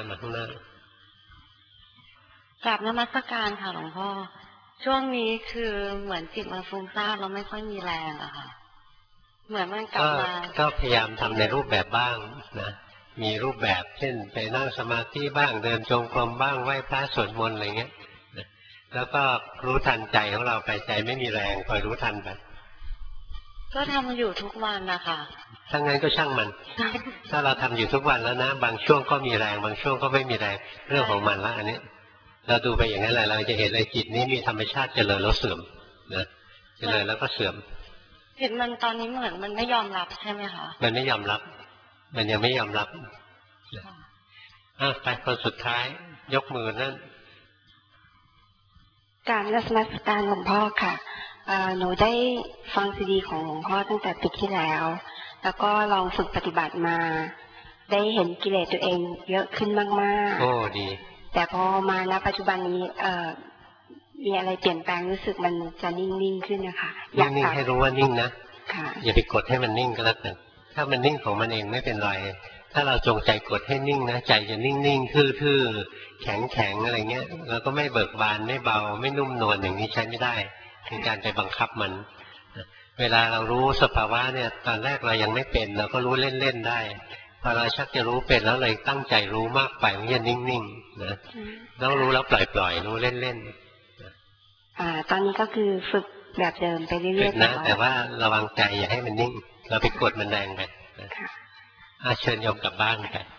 ากราบนมัสการค่ะหลวงพ่อช่วงนี้คือเหมือนจิตมันฟุ้งซ่านเราไม่ค่อยมีแรงอะค่ะเหมือนมันกลับมาก็พยายามทำในรูปแบบบ้างนะมีรูปแบบเช่นไปนั่งสมาธิบ้างเดินจงกรมบ้างไหว้พระสวดมนต์อะไรเงี้ยแล้วก็รู้ทันใจของเราไปใจไม่มีแรงคอยรู้ทันไปก็ทำอยู่ทุกวันนะคะถ้างั้นก็ช่างมัน ถ้าเราทำอยู่ทุกวันแล้วนะบางช่วงก็มีแรงบางช่วงก็ไม่มีแรงเรื่องของมันละอันนี้เราดูไปอย่างนั้นแหละเราจะเห็นเลยจิตนี้มีธรรมชาติเจริญแล้วเสื่อมนะเจริญแล้วก็เสื่อมจิตมันตอนนี้เหมือนมันไม่ยอมรับใช่ไหมคะมันไม่ยอมรับมันยังไม่ยอมรับไปคนสุดท้ายยกมือนั่นการนมัสการหลวงพ่อค่ะหนูได้ฟังซีดีของหลวงพ่อตั้งแต่ปีที่แล้วแล้วก็ลองฝึกปฏิบัติมาได้เห็นกิเลสตัวเองเยอะขึ้นมากๆโอ้ดีแต่พอมาณปัจจุบันนี้มีอะไรเปลี่ยนแปลงรู้สึกมันจะนิ่งๆขึ้นนะคะนิ่งๆให้รู้ว่านิ่งนะอย่าไปกดให้มันนิ่งก็แล้วกันถ้ามันนิ่งของมันเองไม่เป็นไรถ้าเราจงใจกดให้นิ่งนะใจจะนิ่งๆทื่อๆแข็งๆอะไรเงี้ยแล้วก็ไม่เบิกบานไม่เบาไม่นุ่มนวลอย่างนี้ใช้ไม่ได้เป็นการไปบังคับมันเวลาเรารู้สภาวะเนี่ยตอนแรกเรายังไม่เป็นเราก็รู้เล่นๆได้พอเราชักจะรู้เป็นแล้วเลยตั้งใจรู้มากไปมันจะนิ่งๆนะต้องรู้แล้วปล่อยๆรู้เล่นๆตอนนี้ก็คือฝึกแบบเดิมไปเรื่อยๆนะแต่ว่าระวังใจอย่าให้มันนิ่งเราไปกดมันแรงไปเชิญโยมกลับบ้านไป